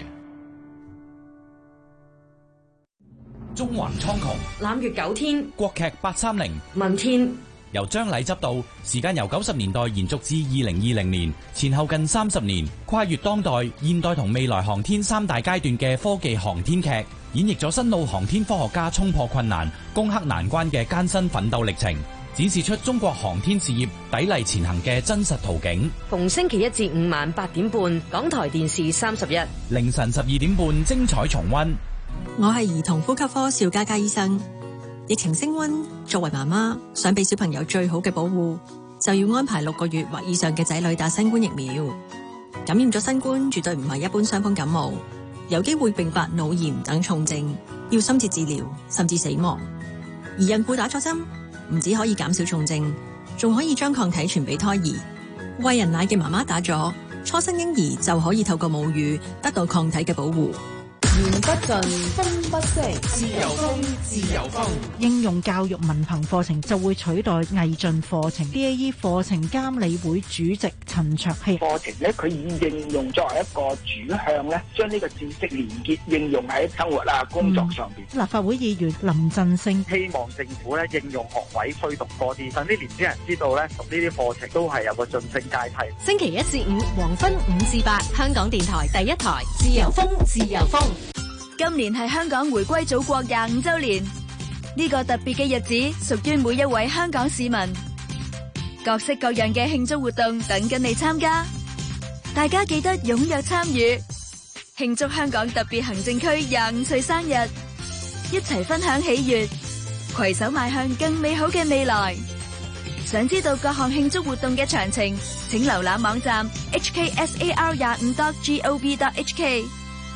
中環蒼穹， 攬月九天， 國劇八三零， 問天， 由張禮執導，時間由九十年代延續至二零二零年，前後近三十年，跨越當代、現代同未來航天三大階段嘅科技航天劇，演繹咗新老航天科學家衝破困難、攻克難關嘅艱辛奮鬥歷程，展示出中國航天事業砥礪前行嘅真實圖景。 逢星期一至五晚八點半，港台電視三十一， 凌晨十二點半精彩重溫。 我係兒童呼吸科邵嘉嘉醫生。疫情升溫，作為媽媽想俾小朋友最好嘅保護，就要安排六個月或以上嘅仔女打新冠疫苗。感染咗新冠絕對唔係一般傷風感冒，有機會併發腦炎等重症，要深切治療甚至死亡。而孕婦打咗針，唔止可以減少重症，仲可以將抗體傳俾胎兒。餵人奶嘅媽媽打咗，初生嬰兒就可以透過母乳得到抗體嘅保護。 言不盡，風不息，自由風，自由風。 應用教育文憑課程就會取代毅進課程。D A E 課程監理會主席陳卓希， 課程咧，佢以應用作為一個主向咧，將呢個知識連結應用喺生活啊、工作上邊。 嗯、立法會議員林振昇希望政府咧應用學位推動多啲，等啲年輕人知道咧，讀呢啲課程都係有個晉升階梯。 星期一至五黃昏五至八，香港電台第一台，自由風，自由風。 今年係香港回歸祖國廿五周年，呢個特別嘅日子屬於每一位香港市民。各式各樣嘅慶祝活動等緊你參加，大家記得踴躍參與，慶祝香港特別行政區廿五歲生日，一齊分享喜悅，攜手邁向更美好嘅未來。想知道各項慶祝活動嘅詳情，請瀏覽網站 h k s a r 廿五 dot gov dot h k。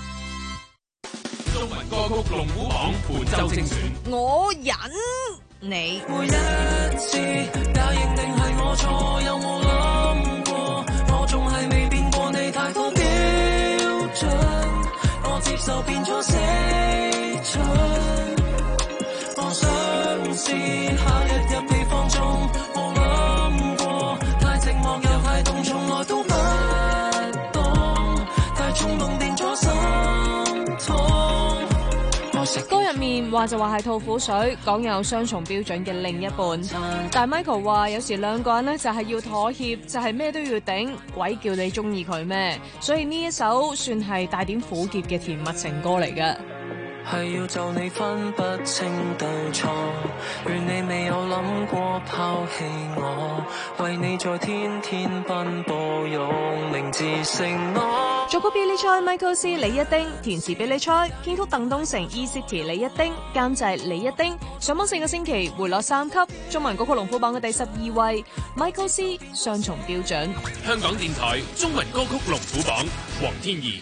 中文歌曲龍虎榜本周精選， 我忍你。 每一次也認定係我錯，有冇諗過我仲係未變過你太多標準，我接受變咗死蠢，我想試下日日被放縱，冇諗過太寂寞又太凍，從來都不懂，太衝動變咗心痛。 歌入面話就話係吐苦水，講有雙重標準嘅另一半。但 Michael 話有時兩個人呢就係要妥協，就係咩都要頂，鬼叫你中意佢咩？所以呢一首算係帶點苦澀嘅甜蜜情歌嚟嘅。 係要就你分不清對錯，願你未有諗過拋棄我，為你在天天奔波，用名字承諾。 作曲 Billy Choi、Michael C、李一丁，填詞 Billy Choi， 編曲鄧東成、E-City 李一丁，監製李一丁。上榜四個星期回落三級，中文歌曲龍虎榜嘅第十二位 ，Michael C 雙重標準。 香港電台中文歌曲龍虎榜，黃天怡。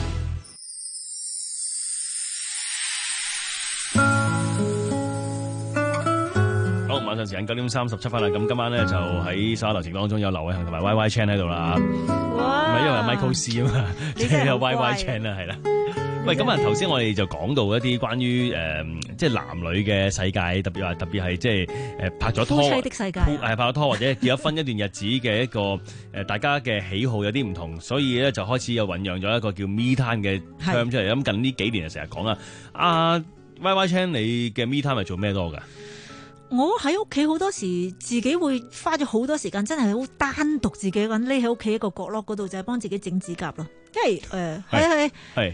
好，晚上時間九點三十七分啦。咁今晚咧就喺沙流情當中有劉偉恒同埋 Y Y Chan 喺度啦。唔係因為有 Michael C 啊嘛，即係有 Y Y Chan 啦，係啦。喂，咁啊頭先我哋就講到一啲關於誒、呃，即係男女嘅世界，特別話特別係即係誒拍咗拖， 夫妻的世界， 係拍咗拖或者結咗婚一段日子嘅一個誒、呃，大家嘅喜好有啲唔同，所以咧就開始有醖釀咗一個叫 Me Time 嘅 term 出嚟。咁近呢幾年就成日講啦。阿 Y Y Chan，你嘅 Me Time 係做咩多㗎？ 我喺屋企好多時自己會花咗好多時間，真係好單獨自己揾匿喺屋企一個角落嗰度，就係幫自己整指甲咯。因為誒係係係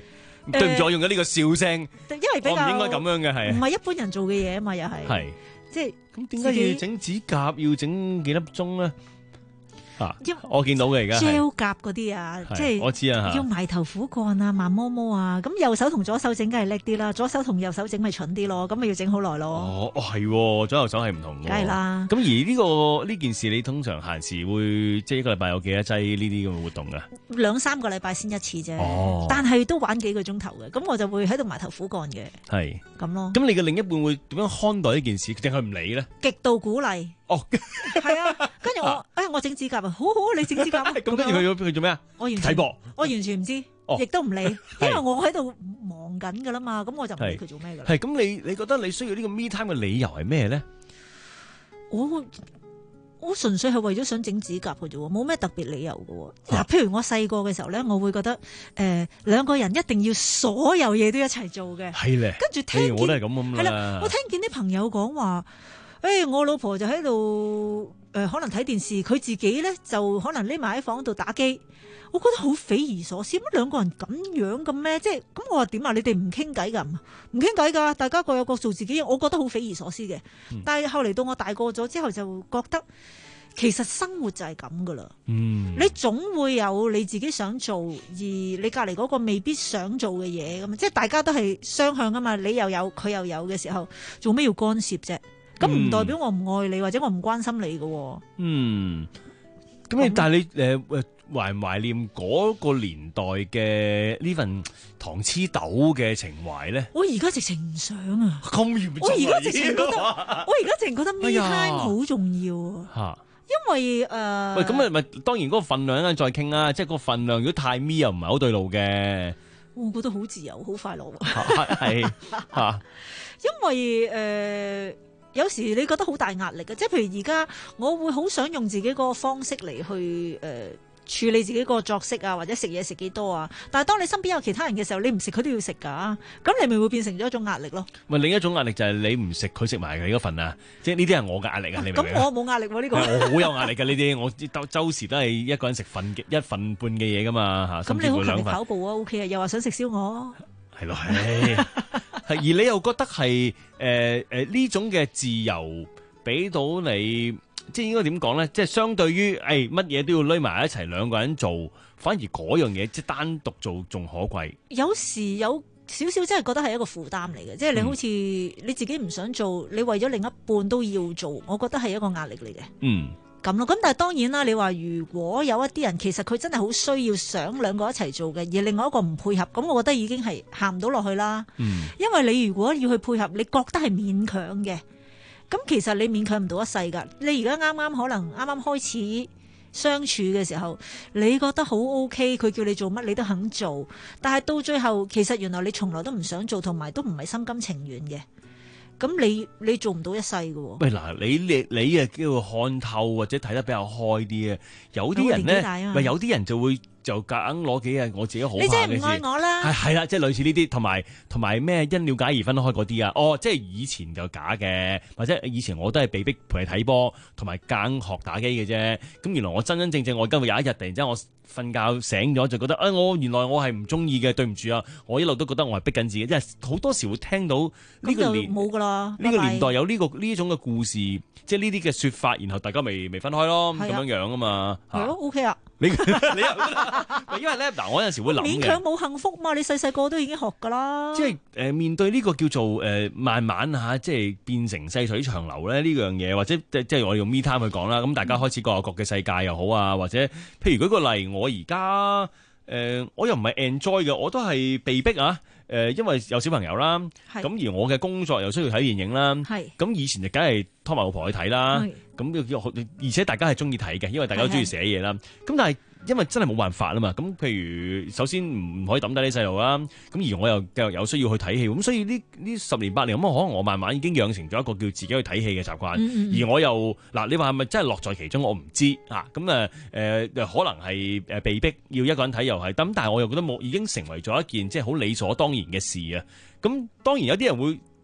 對唔住，我用咗呢個笑聲， 因為比較我唔應該咁樣嘅係， 唔係一般人做嘅嘢啊嘛，又係係即係咁點解要整指甲要整幾粒鐘咧？啊！我見到嘅而家 gel 甲嗰啲啊，即係我知啊， 要埋頭苦幹啊，慢摸摸啊，咁右手同左手整梗係叻啲啦，左手同右手整咪蠢啲咯，咁咪要整好耐咯。 哦，哦係，左右手係唔同嘅。 梗係啦。 咁而呢個呢件事，你通常閒時會即係一個禮拜有幾多劑呢啲咁嘅活動㗎？ 兩三個禮拜先一次啫， 哦、 但係都玩幾個鐘頭嘅，咁我就會喺度埋頭苦幹嘅。 係咁咯。 咁你嘅另一半會點樣看待呢件事？定係唔理咧？ 極度鼓勵。 哦， 係啊，跟住我，誒、哎，我整指甲啊，好好，你整指甲啊。 咁跟住佢佢做咩啊？ 我完全睇播， 我完全唔知，亦、哦、都唔理，因為我喺度忙緊噶啦嘛，咁我就唔理佢做咩噶啦。 係咁，你你覺得你需要呢個 me time 嘅理由係咩咧？ 我我純粹係為咗想整指甲嘅啫，冇咩特別理由嘅。嗱、啊，譬如我細個嘅時候咧，我會覺得誒兩、呃、個人一定要所有嘢都一齊做嘅。 係咧， 跟住聽見我都係咁咁啦。 我聽見啲朋友講話。誒、欸，我老婆就喺度誒，可能睇電視，佢自己咧就可能匿埋喺房度打機。我覺得好匪夷所思，乜兩個人咁樣嘅咩？即係咁，我話點啊？你哋唔傾偈噶？唔傾偈噶？大家各有各做自己嘢，我覺得好匪夷所思嘅。嗯、但係後嚟到我大個咗之後，就覺得其實生活就係咁噶啦。嗯，你總會有你自己想做，而你隔籬嗰個未必想做嘅嘢咁，即係大家都係雙向噶嘛。你又有，佢又有嘅時候，做咩要干涉啫？咁唔代表我唔愛你或者我唔關心你嘅。嗯， 咁你但係你誒誒懷唔懷念嗰個年代嘅呢份糖黐豆嘅情懷咧？ 我而家直情唔想啊！ 咁嚴重， 我而家直情覺得，我而家直情覺得 me time 好重要啊！吓，因為誒，呃、 喂，咁咪咪當然嗰個份量咧再傾啦，即係個份量如果太 me 又唔係好對路嘅。 我覺得好自由，好快樂。 係吓， 因為誒。呃有時你覺得好大壓力嘅，即係譬如而家，我會好想用自己個方式嚟去誒、呃、處理自己個作息啊，或者食嘢食幾多啊。但係當你身邊有其他人嘅時候，你唔食佢都要食㗎，咁你咪會變成咗一種壓力咯。 咪另一種壓力就係你唔食佢食埋佢嗰份啊，即係呢啲係我嘅壓力啊。你明唔明？ 咁我冇壓力喎、啊、呢、呢個。 我好有壓力㗎呢啲，我周周時都係一個人食份一份半嘅嘢㗎嘛嚇。 咁你好勤力跑步啊 ，OK 啊，又話想食燒鵝。 係咯，係，而你又覺得係誒誒呢種嘅自由俾到你，即係應該點講咧？即係相對於誒乜嘢都要匿埋一齊兩個人做，反而嗰樣嘢即係單獨做仲可貴。 有時有少少真係覺得係一個負擔嚟嘅，即係你好似你自己唔想做，你為咗另一半都要做，我覺得係一個壓力嚟嘅。嗯。咁咯，咁但係當然啦。你話如果有一啲人其實佢真係好需要想兩個一齊做嘅，而另外一個唔配合，咁我覺得已經係行唔到落去啦。嗯，因為你如果要去配合，你覺得係勉強嘅，咁其實你勉強唔到一世噶。你而家啱啱可能啱啱開始相處嘅時候，你覺得好 OK，佢叫你做乜你都肯做，但係到最後其實原來你從來都唔想做，同埋都唔係心甘情願嘅。咁你你做唔到一世嘅喎。喂， 嗱，你你你啊叫做看透或者睇得比較開啲啊。有啲人咧，喂，有啲人就會就夾硬攞幾日我自己好怕嘅事。 你真係唔愛我啦。 係係啦，即係類似呢啲，同埋同埋咩因了解而分開嗰啲啊。哦，即係以前就假嘅，或者以前我都係被逼陪你睇波，同埋夾硬學打機嘅啫。咁原來我真真正正我今日有一日突然之間我瞓覺醒咗就覺得，誒、哎、我原來我係唔中意嘅，對唔住啊！我一路都覺得我係逼緊自己，因為好多時會聽到呢個年冇噶啦， 呢個年代有呢、這個呢種嘅故事，即係呢啲嘅説法，然後大家未未分開咯，咁、啊、樣樣啊嘛， 係咯 OK 啊。 你你又因為咧嗱，我有陣時會諗嘅， 勉強冇幸福嘛，你細細個都已經學噶啦。 即係誒、呃、面對呢個叫做誒、呃、慢慢嚇、啊，即係變成細水長流咧呢樣嘢，或者即係我哋用 me time 去講啦。咁大家開始各有各嘅世界又好啊，或者譬如舉個例，我而家誒我又唔係 enjoy 嘅，我都係被逼啊。誒、呃，因為有小朋友啦，咁而我嘅工作又需要睇電影啦，咁以前就梗係拖埋老婆去睇啦，咁而且大家係中意睇嘅，因為大家都中意寫嘢啦。咁但係因為真係冇辦法啦嘛，咁譬如首先唔可以抌低啲細路啦，咁而我又繼續有需要去睇戲，咁所以呢呢十年八年咁，可能我慢慢已經養成咗一個叫自己去睇戲嘅習慣，嗯嗯而我又嗱，你話係咪真係樂在其中？我唔知啊，咁誒誒，可能係誒被逼要一個人睇又係，咁但係我又覺得冇已經成為咗一件即係好理所當然嘅事啊！咁當然有啲人會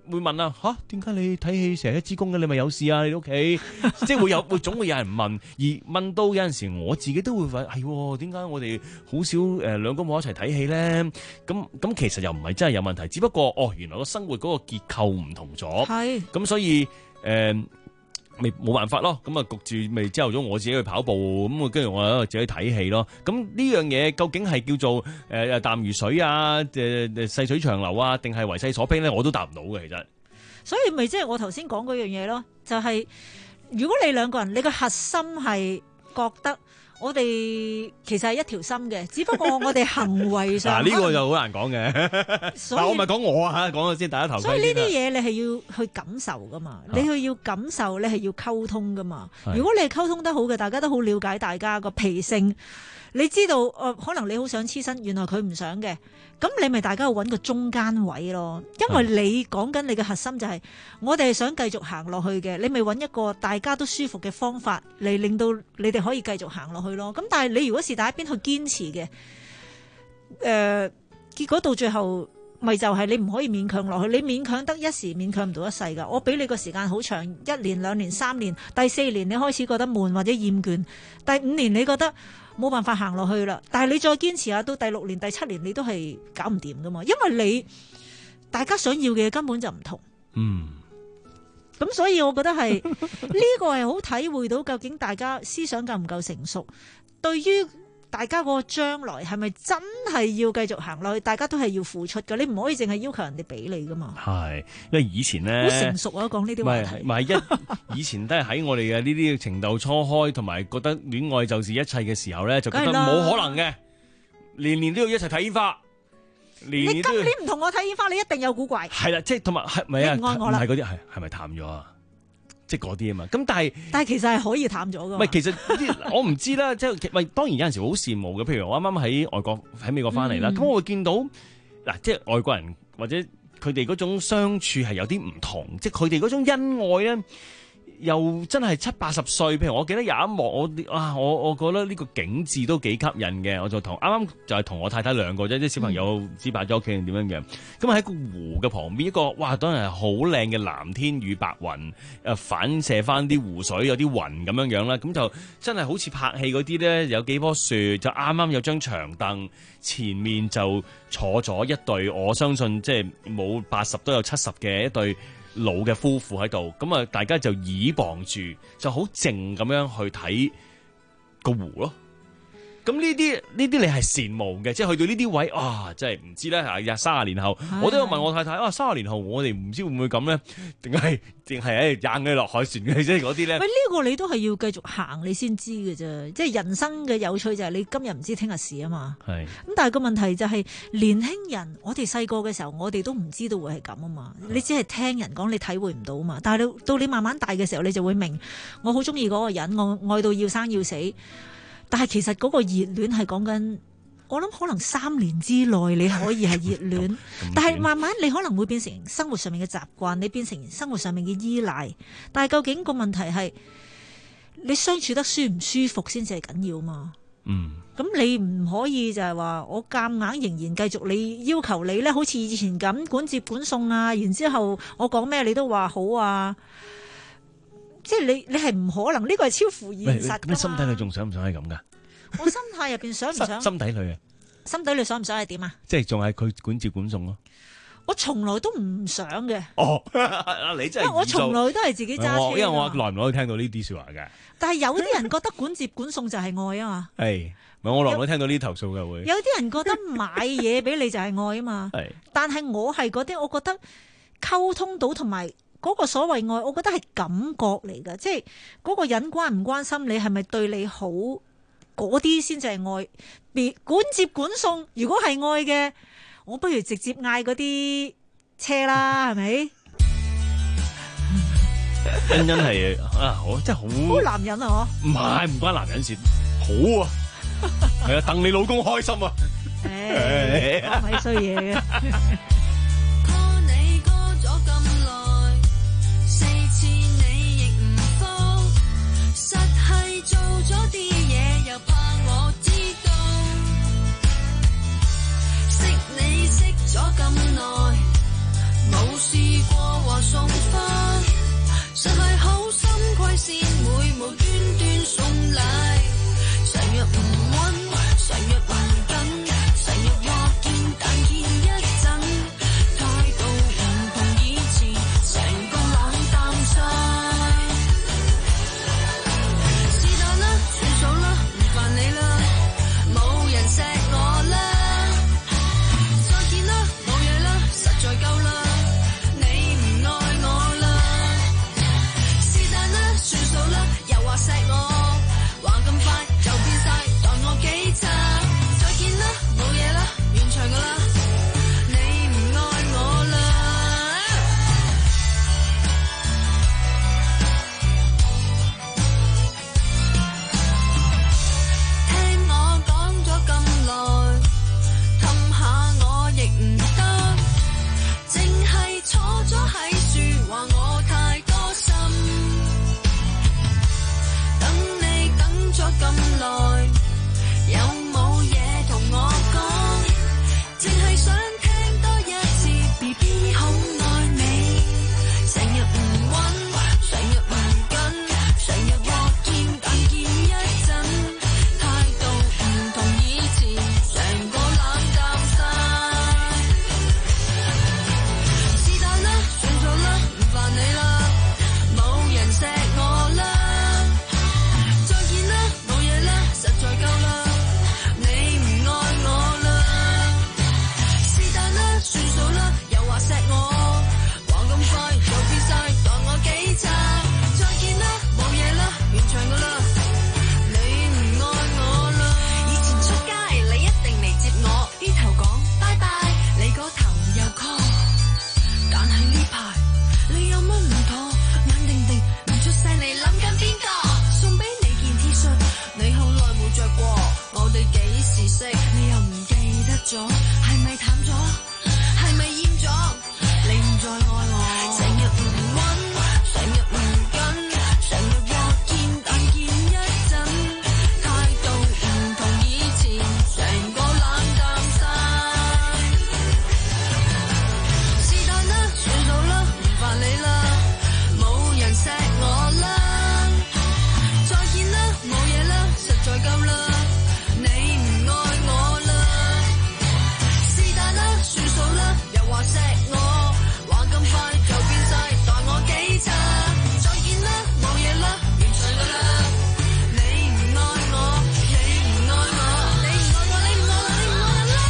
會問啊，吓點解你睇戲成日一支公嘅？你咪有事啊？你屋企即係會有會總會有人問，而問到有陣時我自己都會問係點解我哋好少誒兩公婆一齊睇戲咧？咁咁其實又唔係真係有問題，只不過哦原來個生活嗰個結構唔同咗，係咁所以誒咪冇辦法咯。咁啊焗住咪朝頭早我自己去跑步，咁啊跟住我喺度自己睇戲咯。咁呢樣嘢究竟係叫做誒誒淡如水啊，誒誒細水長流啊，定係為勢所逼咧？我都答唔到嘅，其實。 所以咪即係我頭先講嗰樣嘢咯，就係、是、如果你兩個人，你個核心係覺得我哋其實係一條心嘅，只不過我哋行為上嗱呢、 呢個就好難講嘅。但我咪講我啊，講咗先，大家頭。 所以呢啲嘢你係要去感受噶嘛，啊、你去要感受，你係要溝通噶嘛。如果你係溝通得好嘅，大家都好了解大家個脾性。你知道，誒、呃、可能你好想黐身，原來佢唔想嘅，咁你咪大家要揾個中間位咯。因為你講緊你嘅核心就係、是，我哋係想繼續行落去嘅，你咪揾一個大家都舒服嘅方法嚟令到你哋可以繼續行落去咯。咁但係你如果是但一邊去堅持嘅，誒、呃、結果到最後咪就係你唔可以勉強落去，你勉強得一時，勉強唔到一世㗎。我俾你個時間好長，一年、兩年、三年，第四年你開始覺得悶或者厭倦，第五年你覺得冇辦法行落去啦，但係你再堅持下，到第六年、第七年你都係搞唔掂噶嘛，因為你大家想要嘅嘢根本就唔同。嗯，咁所以我覺得係呢個係好體會到究竟大家思想夠唔夠成熟，對於大家個將來係咪真係要繼續行落去？大家都係要付出㗎，你唔可以淨係要求人哋俾你噶嘛。係，因為以前咧好成熟啊，講呢啲話題。唔係一以前都係喺我哋嘅呢啲情竇初開，同埋覺得戀愛就是一切嘅時候咧，就覺得冇可能嘅，年年都要一齊睇煙花。年年都要你今年唔同我睇煙花，你一定有古怪。係啦，即係同埋係咪啊？唔係嗰啲係係咪淡咗啊？即係嗰啲啊嘛，咁但係但係其實係可以淡咗噶。唔係其實我唔知啦，即係喂，當然有陣時好羨慕嘅。譬如我啱啱喺外國喺美國翻嚟啦，咁、嗯、我會見到嗱，即係外國人或者佢哋嗰種相處係有啲唔同，即係佢哋嗰種恩愛咧，又真係七八十歲。譬如我記得有一幕，我啊，我我覺得呢個景致都幾吸引嘅。我就同啱啱就係同我太太兩個啫，啲小朋友唔知擺咗屋企定點樣嘅。咁喺個湖嘅旁邊，一個哇，當然係好靚嘅藍天與白雲，誒反射翻啲湖水，有啲雲咁樣樣啦。咁就真係好似拍戲嗰啲咧，有幾棵樹，就啱啱有張長凳，前面就坐咗一對，我相信即係冇八十都有七十嘅一對老嘅夫婦喺度，咁啊，大家就倚傍住，就好靜咁樣去睇個湖咯。咁呢啲呢啲你係羨慕嘅，即係去到呢啲位啊，真係唔知咧嚇。三十年後，我都有問我太太啊，三十年後我哋唔知會唔會咁咧？定係定係誒硬嘅落海船嘅，即係嗰啲咧？喂，呢個你都係要繼續行，你先知嘅啫。即係人生嘅有趣就係你今日唔知聽日事啊嘛。係。咁但係個問題就係年輕人，我哋細個嘅時候，我哋都唔知道會係咁啊嘛。你只係聽人講，你體會唔到啊嘛。但係到到你慢慢大嘅時候，你就會明，我好中意嗰個人，我愛到要生要死。但係其實嗰個熱戀係講緊，我諗可能三年之內你可以係熱戀，但係慢慢你可能會變成生活上面嘅習慣，你變成生活上面嘅依賴。但係究竟個問題係你相處得舒唔舒服先至係緊要嘛？嗯，咁你唔可以就係話我夾硬仍然繼續你要求你咧，好似以前咁管接管送啊，然之後我講咩你都話好啊。即係你，你係唔可能，呢個係超乎現實。咁你心底裏仲想唔想係咁噶？我心態入邊想唔想？心底裏啊？心底裏想唔想係點啊？即係仲係佢管接管送咯。我從來都唔想嘅。哦，你真係我從來都係自己揸車。因為我耐唔耐聽到呢啲說話嘅。但係有啲人覺得管接管送就係愛啊嘛。係，唔係我耐唔耐聽到呢啲投訴嘅會。有啲人覺得買嘢俾你就係愛啊嘛。係。但係我係嗰啲，我覺得溝通到同埋。嗰個所謂愛，我覺得係感覺嚟㗎，即係嗰個人關唔關心你，係咪對你好，嗰啲先至係愛。別管接管送，如果係愛嘅，我不如直接嗌嗰啲車啦，係咪？欣欣係啊，我真係好好男人啊，嗬？唔係，唔關男人事，好啊，係啊，戥你老公開心啊，誒，講咪衰嘢嘅。做咗啲嘢又怕我知道，識你識咗咁耐，冇試過實係好心虧先會無端端送禮，成日唔溫，成日唔緊，成日話見但見一陣，態度唔同以前，成個冷淡晒。是但啦，算數啦，唔煩你啦，冇人錫我啦，再見啦，冇嘢啦，實在夠啦。話錫我，話咁快就變晒，待我幾差。再見啦，冇嘢啦，完場㗎啦，你唔愛我啦。聽我講咗咁耐，氹下我亦唔得，淨係坐咗喺樹話我太多心。咗咁耐，有冇嘢同我講？淨係想聽多一次 B B 好愛你，成日唔溫，成日唔緊，成日話見但見一陣，態度唔同以前，成個冷淡晒。是但啦，算數啦，唔煩你啦，冇人錫我啦。實在夠啦，你唔愛我啦，是但啦，算數啦，又話錫我，話咁快就變晒，當我幾差。再見啦，冇嘢啦，完場㗎啦，你唔愛我啦。以前出街你一定嚟接我，呢頭講拜拜，你嗰頭又 call， 但係呢排你有乜唔妥？眼定定唔出聲，你諗緊邊個？送俾你件 T 恤，你好耐冇着過，我哋幾時識？你又唔記得咗？係咪淡咗？係咪厭咗？你唔再愛我，成日唔溫，成日唔緊，成日話見但見一陣，態度唔同以前，成個冷淡晒。是但啦，算數啦，唔煩你啦，冇人錫我啦。再見啦，冇嘢啦，實在夠啦，你唔愛我啦。是但啦，算數啦，又話錫我，話咁快就變晒，待我幾差。再見啦，冇嘢啦，完場㗎啦，你唔愛我，你唔愛我，你唔愛我，你唔愛我，你唔愛我啦。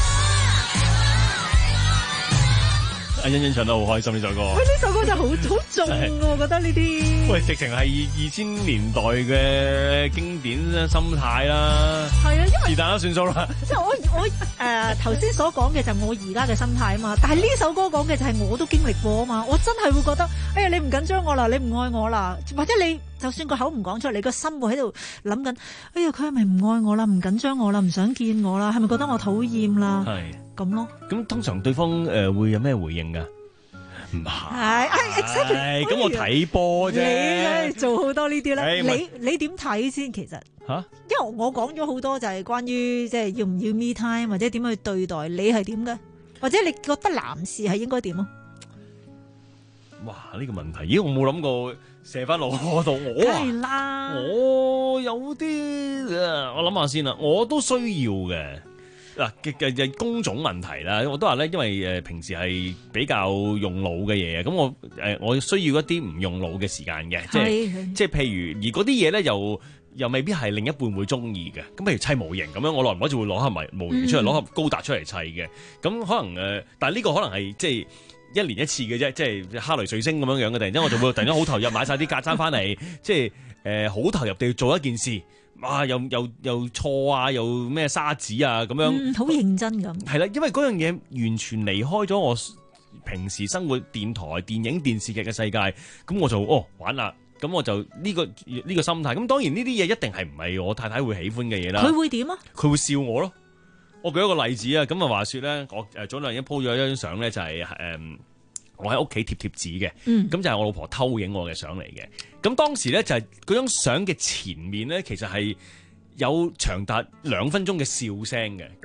阿欣欣唱得好開心呢首歌。 喂，呢首歌真係好好重喎，我覺得呢啲。 喂，直情係二千年代嘅經典心態啦。 係啊，因為是但啦，算數啦。 即係我我誒頭先所講嘅就係我而家嘅心態啊嘛，但係呢首歌講嘅就係我都經歷過啊嘛，我真係會覺得，哎呀你唔緊張我啦，你唔愛我啦，或者你就算個口唔講出嚟，你個心會喺度諗緊，哎呀佢係咪唔愛我啦，唔緊張我啦，唔想見我啦，係咪覺得我討厭啦？係咁咯。咁通常對方誒、呃、會有咩回應㗎？唔係，係咁我睇波啫。你咧做好多呢啲咧， 你你點睇先？其實吓， 因為我講咗好多就係關於即係要唔要 me time 或者點去對待，你係點嘅？或者你覺得男士係應該點啊？ 哇！呢、這個問題，咦？我冇諗過射翻落我度，我梗係啦， 我有啲誒，我諗下先啦，我都需要嘅。嗱嘅嘅嘅工種問題啦，我都話咧，因為誒平時係比較用腦嘅嘢，咁我誒我需要一啲唔用腦嘅時間嘅，即係即係譬如而嗰啲嘢咧又又未必係另一半會中意嘅，咁譬如砌模型咁樣，我耐唔耐就會攞盒模模型出嚟，攞盒高達出嚟砌嘅，咁可能誒，但係呢個可能係即係一年一次嘅啫，即係哈雷彗星咁樣樣嘅，突然間我就會突然間好投入買晒啲架撐翻嚟，即係誒好投入地要做一件事。啊！又又又錯啊！又咩沙子啊咁樣， 好、嗯、認真咁。係啦， 因為嗰樣嘢完全離開咗我平時生活電台、電影、電視劇嘅世界，咁我就哦玩啦。咁我就呢、呢個呢、呢個心態。咁當然呢啲嘢一定係唔係我太太會喜歡嘅嘢啦。 佢會點啊？ 佢會笑我咯。我舉一個例子啊。咁啊話說咧，我誒早兩日 po 咗一張相咧，就係、是、誒。嗯我喺屋企貼貼紙嘅，咁、嗯、就係我老婆偷影我嘅相嚟嘅。咁當時咧就係嗰張相嘅前面咧，其實係有長達兩分鐘嘅笑聲嘅。咁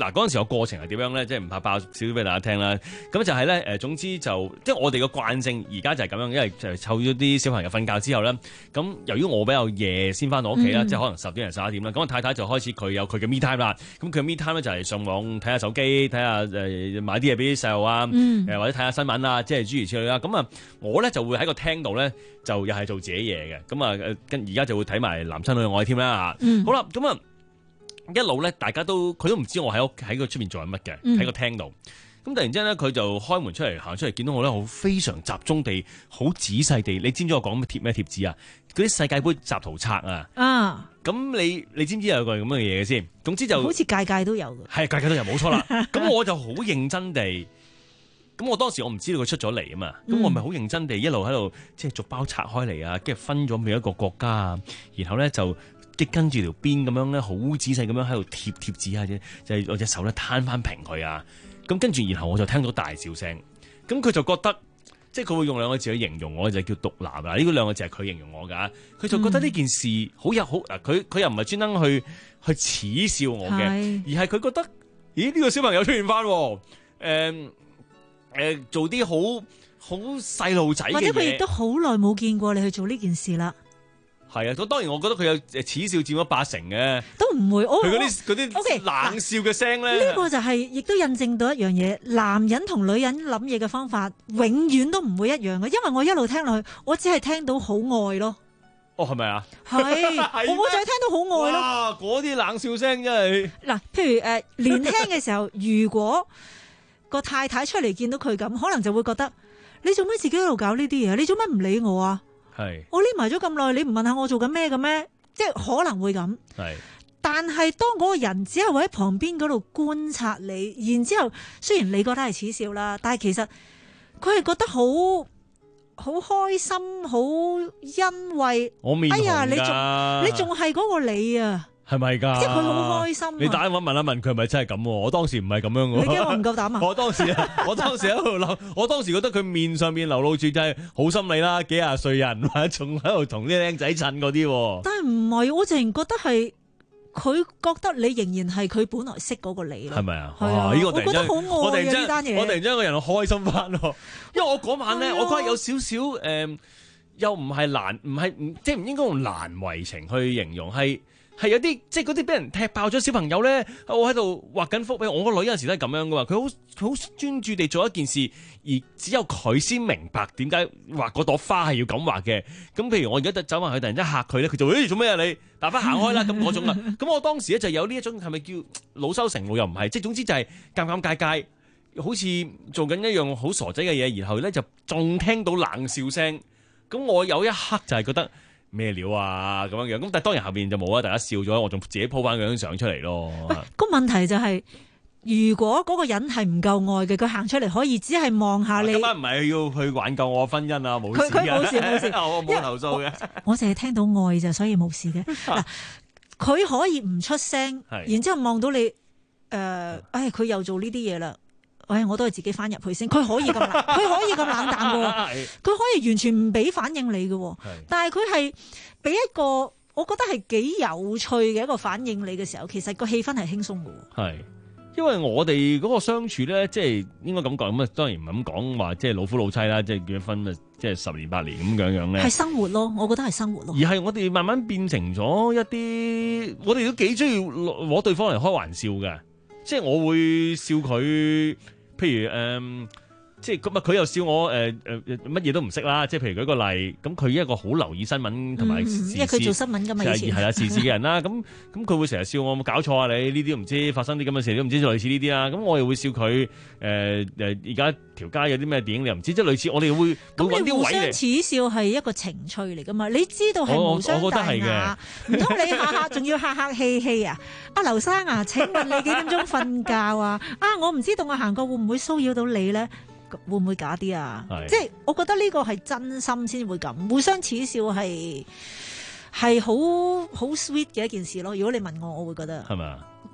嗱嗰陣時個過程係點樣咧？即係唔怕爆少少俾大家聽啦。咁就係咧誒，總之就即係我哋嘅慣性而家就係咁樣，因為就係湊咗啲小朋友瞓覺之後咧，咁由於我比較夜先翻到屋企啦，嗯、即係可能十點零十一點啦，咁我太太就開始佢有佢嘅 me time 啦。咁佢嘅 me time 咧就係上網睇下手機，睇下誒買啲嘢俾啲細路啊，誒、嗯、或者睇下新聞啊，即係諸如此類啦。咁啊，我咧就會喺個廳度咧就又係做自己嘢嘅。咁啊跟而家就會睇埋男親女愛添啦嚇。嗯、好啦，咁啊。一路咧，大家都佢都唔知我喺屋喺個出邊做緊乜嘅，喺、嗯、個廳度。咁突然之間咧，佢就開門出嚟，行出嚟，見到我咧，好非常集中地、好仔細地。你知唔知我講咩貼咩貼紙啊？嗰啲世界盃集圖冊啊！啊！咁你你知唔知有個咁嘅嘢嘅先？總之就好似屆屆都有嘅，係屆屆都有，冇錯啦。咁我就好認真地，咁我當時我唔知道佢出咗嚟啊嘛。咁、嗯、我咪好認真地一路喺度，即係逐包拆開嚟啊，跟住分咗每一個國家啊，然後咧就。即跟住條邊咁樣咧，好仔細咁樣喺度貼貼紙啊，就係我隻手咧攤翻平佢啊。咁跟住，然後我就聽到大笑聲。咁佢就覺得，即係佢會用兩個字去形容我，就叫獨男啊。呢個兩個字係佢形容我㗎。佢就覺得呢件事好有好嗱，佢佢又唔係專登去去恥笑我嘅，而係佢覺得，咦呢、呢個小朋友出現翻，誒、呃、誒、呃、做啲好好細路仔嘅嘢，或者佢亦都好耐冇見過你去做呢件事啦。係啊，咁當然我覺得佢有恥笑佔咗八成嘅，都唔會。佢嗰啲嗰啲冷笑嘅聲咧，呢、呢個就係亦都印證到一樣嘢，男人同女人諗嘢嘅方法永遠都唔會一樣嘅，因為我一路聽落去，我只係聽到好愛咯。哦，係咪啊？係，我就係聽到好愛咯。哇，嗰啲冷笑聲真係嗱，譬如誒、呃、年輕嘅時候，如果個太太出嚟見到佢咁，可能就會覺得你做咩自己喺度搞呢啲嘢？你做咩唔理我啊？係，我匿埋咗咁耐，你唔問下我做緊咩嘅咩？即係可能會咁。係，但係當嗰個人只係會喺旁邊嗰度觀察你，然之後雖然你覺得係恥笑啦，但係其實佢係覺得好好開心，好欣慰。我面紅㗎。哎呀，你仲你仲係嗰個你啊！係咪㗎？即係佢好開心、啊。你打電話問一問佢係咪真係咁？我當時唔係咁樣嘅。你驚我唔夠膽啊？我當時啊，我當時喺度諗，我當時覺得佢面上面流露住就係好心理啦，幾廿歲人，仲喺度同啲僆仔襯嗰啲。但係唔係，我淨係覺得係佢覺得你仍然係佢本來識嗰個你咯。係咪啊？係啊，呢個突然間，我突然間呢單嘢，我突然間個人開心翻咯。因為我嗰晚咧，我覺得有少少誒，又唔係難，唔係即係唔應該用難為情去形容，係。係有啲即係嗰啲俾人踢爆咗小朋友咧，我喺度畫緊幅俾我個女有陣時都係咁樣噶嘛，佢好好專注地做一件事，而只有佢先明白點解畫嗰朵花係要咁畫嘅。咁譬如我而家走埋去，突然間嚇佢咧，佢就誒做咩啊你？大翻行開啦咁嗰種啦。咁我當時咧就有呢一種係咪叫惱羞成怒又唔係？即係總之就係尷尷尬尬，好似做緊一樣好傻仔嘅嘢，然後咧就仲聽到冷笑聲。咁我有一刻就係覺得。咩料啊咁樣樣，咁但係當然後邊就冇啊，大家笑咗，我仲自己 po 翻嗰張相出嚟咯。喂，個問題就係、是，如果嗰個人係唔夠愛嘅，佢行出嚟可以只係望下你。今晚唔係要去挽救我婚姻啊，冇事嘅。佢冇事冇事，我冇投訴嘅。我淨係聽到愛咋，所以冇事嘅。嗱，佢可以唔出聲，然之後望到你，誒、呃，唉，佢又做呢啲嘢啦。唉，我都係自己翻入去先。佢可以咁冷，佢可以咁冷淡嘅，佢可以完全唔俾反應你嘅。但係佢係俾一個，我覺得係幾有趣嘅一個反應你嘅時候，其實個氣氛係輕鬆嘅。係，因為我哋嗰個相處咧，即係應該咁講咁啊。當然唔係咁講話，即係老夫老妻啦，即係結咗婚啊，即係十年八年咁樣樣咧。係生活咯，我覺得係生活咯。而係我哋慢慢變成咗一啲，我哋都幾中意攞對方嚟開玩笑嘅，即係我會笑佢。譬如誒、呃，即係咁啊！佢又笑我誒誒乜嘢都唔識啦。即係譬如舉個例，咁佢一個好留意新聞同埋時事，因為佢做新聞㗎嘛，以前係啊時事嘅人啦。咁咁佢會成日笑我，有冇搞錯啊？你呢啲都唔知發生啲咁嘅事，你都唔知類似呢啲啦。咁我又會笑佢誒誒，而家條街有啲咩電影你又唔知，即係類似我哋會會揾啲位嚟。咁互相恥笑係一個情趣嚟㗎嘛？你知道係無傷大雅，唔通你下下仲要客客氣氣啊？阿劉生啊，請問你幾點鐘瞓覺啊？啊，我唔知道我行過會唔會騷擾到你咧？會唔會假啲啊？即係我覺得呢個係真心先會咁，互相恥笑係係好好 sweet 嘅一件事咯。如果你問我，我會覺得係咪啊？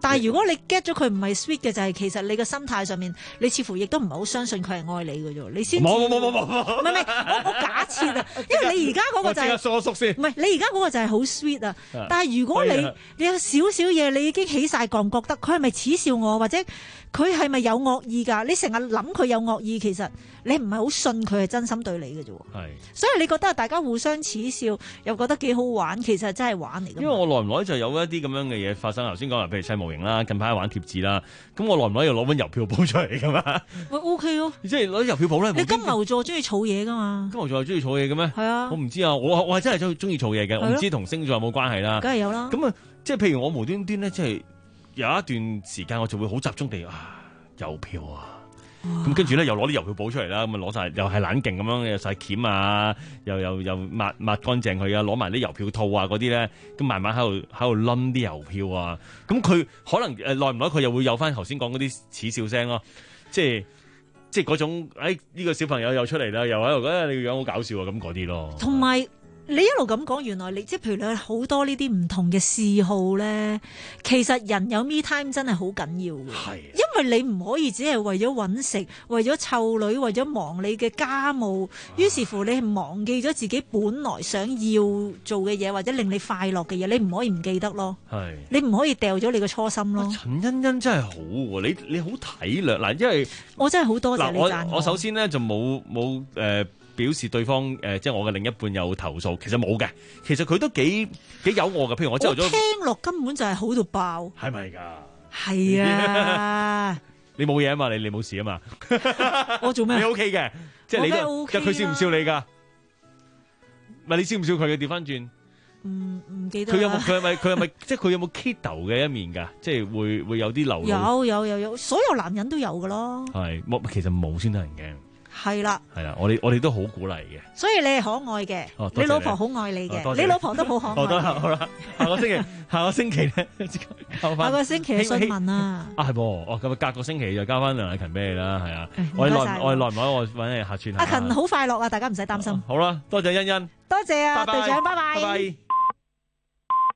但係如果你 get 咗佢唔係 sweet 嘅，就係其實你嘅心態上面，你似乎亦都唔係好相信佢係愛你嘅啫。你先冇冇冇冇冇， 唔係唔係，我我假設啊，因為你而家嗰個就係縮縮先， 唔係你而家嗰個就係好 sweet 啊。但係如果你你有少少嘢，你已經起晒槓，覺得佢係咪恥笑我，或者佢係咪有惡意㗎？你成日諗佢有惡意，其實你唔係好信佢係真心對你嘅啫。係，所以你覺得大家互相恥笑，又覺得幾好玩，其實真係玩嚟㗎。 因為我耐唔耐就有一啲咁樣嘅嘢發生。頭先講話，譬如砌模型啦，近排玩貼紙啦，咁我耐唔耐又攞本郵票簿出嚟㗎嘛？ 喂 OK 咯， 即係攞郵票簿咧。你金牛座中意儲嘢㗎嘛？金牛座係中意儲嘢嘅咩？係啊， 我唔知啊，我我係真係中中意儲嘢嘅，我唔知同星座有冇關係啦。 梗係有啦。 咁啊，即係譬如我無端端咧，即係有一段時間我就會好集中地啊。郵票啊，咁跟住咧又攞啲郵票簿出嚟啦，咁啊攞晒又係冷勁咁樣，有晒鉗啊，又又又抹抹乾淨佢啊，攞埋啲郵票套啊嗰啲咧，咁慢慢喺度喺度冧啲郵票啊，咁佢可能誒耐唔耐佢又會有翻頭先講嗰啲恥笑聲咯，即係即係嗰種誒呢個小朋友又出嚟啦，又喺度覺得你個樣好搞笑啊咁嗰啲咯， 同埋。你一路咁講，原來你即係譬如你好多呢啲唔同嘅嗜好咧，其實人有 me time 真係好緊要嘅。係，因為你唔可以只係為咗揾食，為咗湊女，為咗忙你嘅家務，於是乎你係忘記咗自己本來想要做嘅嘢，或者令你快樂嘅嘢，你唔可以唔記得咯。係，你唔可以掉咗你嘅初心咯。 陳欣欣真係好喎，你你好體諒嗱，因為我真係好多謝你讚我。 我首先咧就冇冇誒。表示對方誒、呃，即係我嘅另一半有投訴，其實冇嘅，其實佢都幾幾有我嘅。譬如我朝頭早聽落根本就係好到爆， 係咪㗎？ 係啊， 你冇嘢啊嘛，你你冇事啊嘛， 我做咩？ 你 OK 嘅，即係你都， 即係佢笑唔笑你㗎？唔係你笑唔笑佢嘅？調翻轉， 唔唔記得。 佢有冇？佢係咪？佢係咪？即係佢有冇 kiddo 嘅一面㗎？即係會會有啲流露。 有有有有，所有男人都有㗎咯。 係冇，其實冇先得人驚。 係啦， 係啦，我哋我哋都好鼓勵嘅， 所以你係可愛嘅、哦，你老婆好愛你嘅、哦，你老婆都好可愛嘅。 好啦，下個星期下個星期咧， 下個星期詢問啊， 啊係噃，哦咁啊隔個星期就交翻梁麗琴俾你啦，係啊，我哋耐我哋耐唔耐我揾你客串下。 阿勤好快樂啊，大家唔使擔心。 好啦，多謝欣欣， 多謝啊，隊長，拜拜。 拜拜。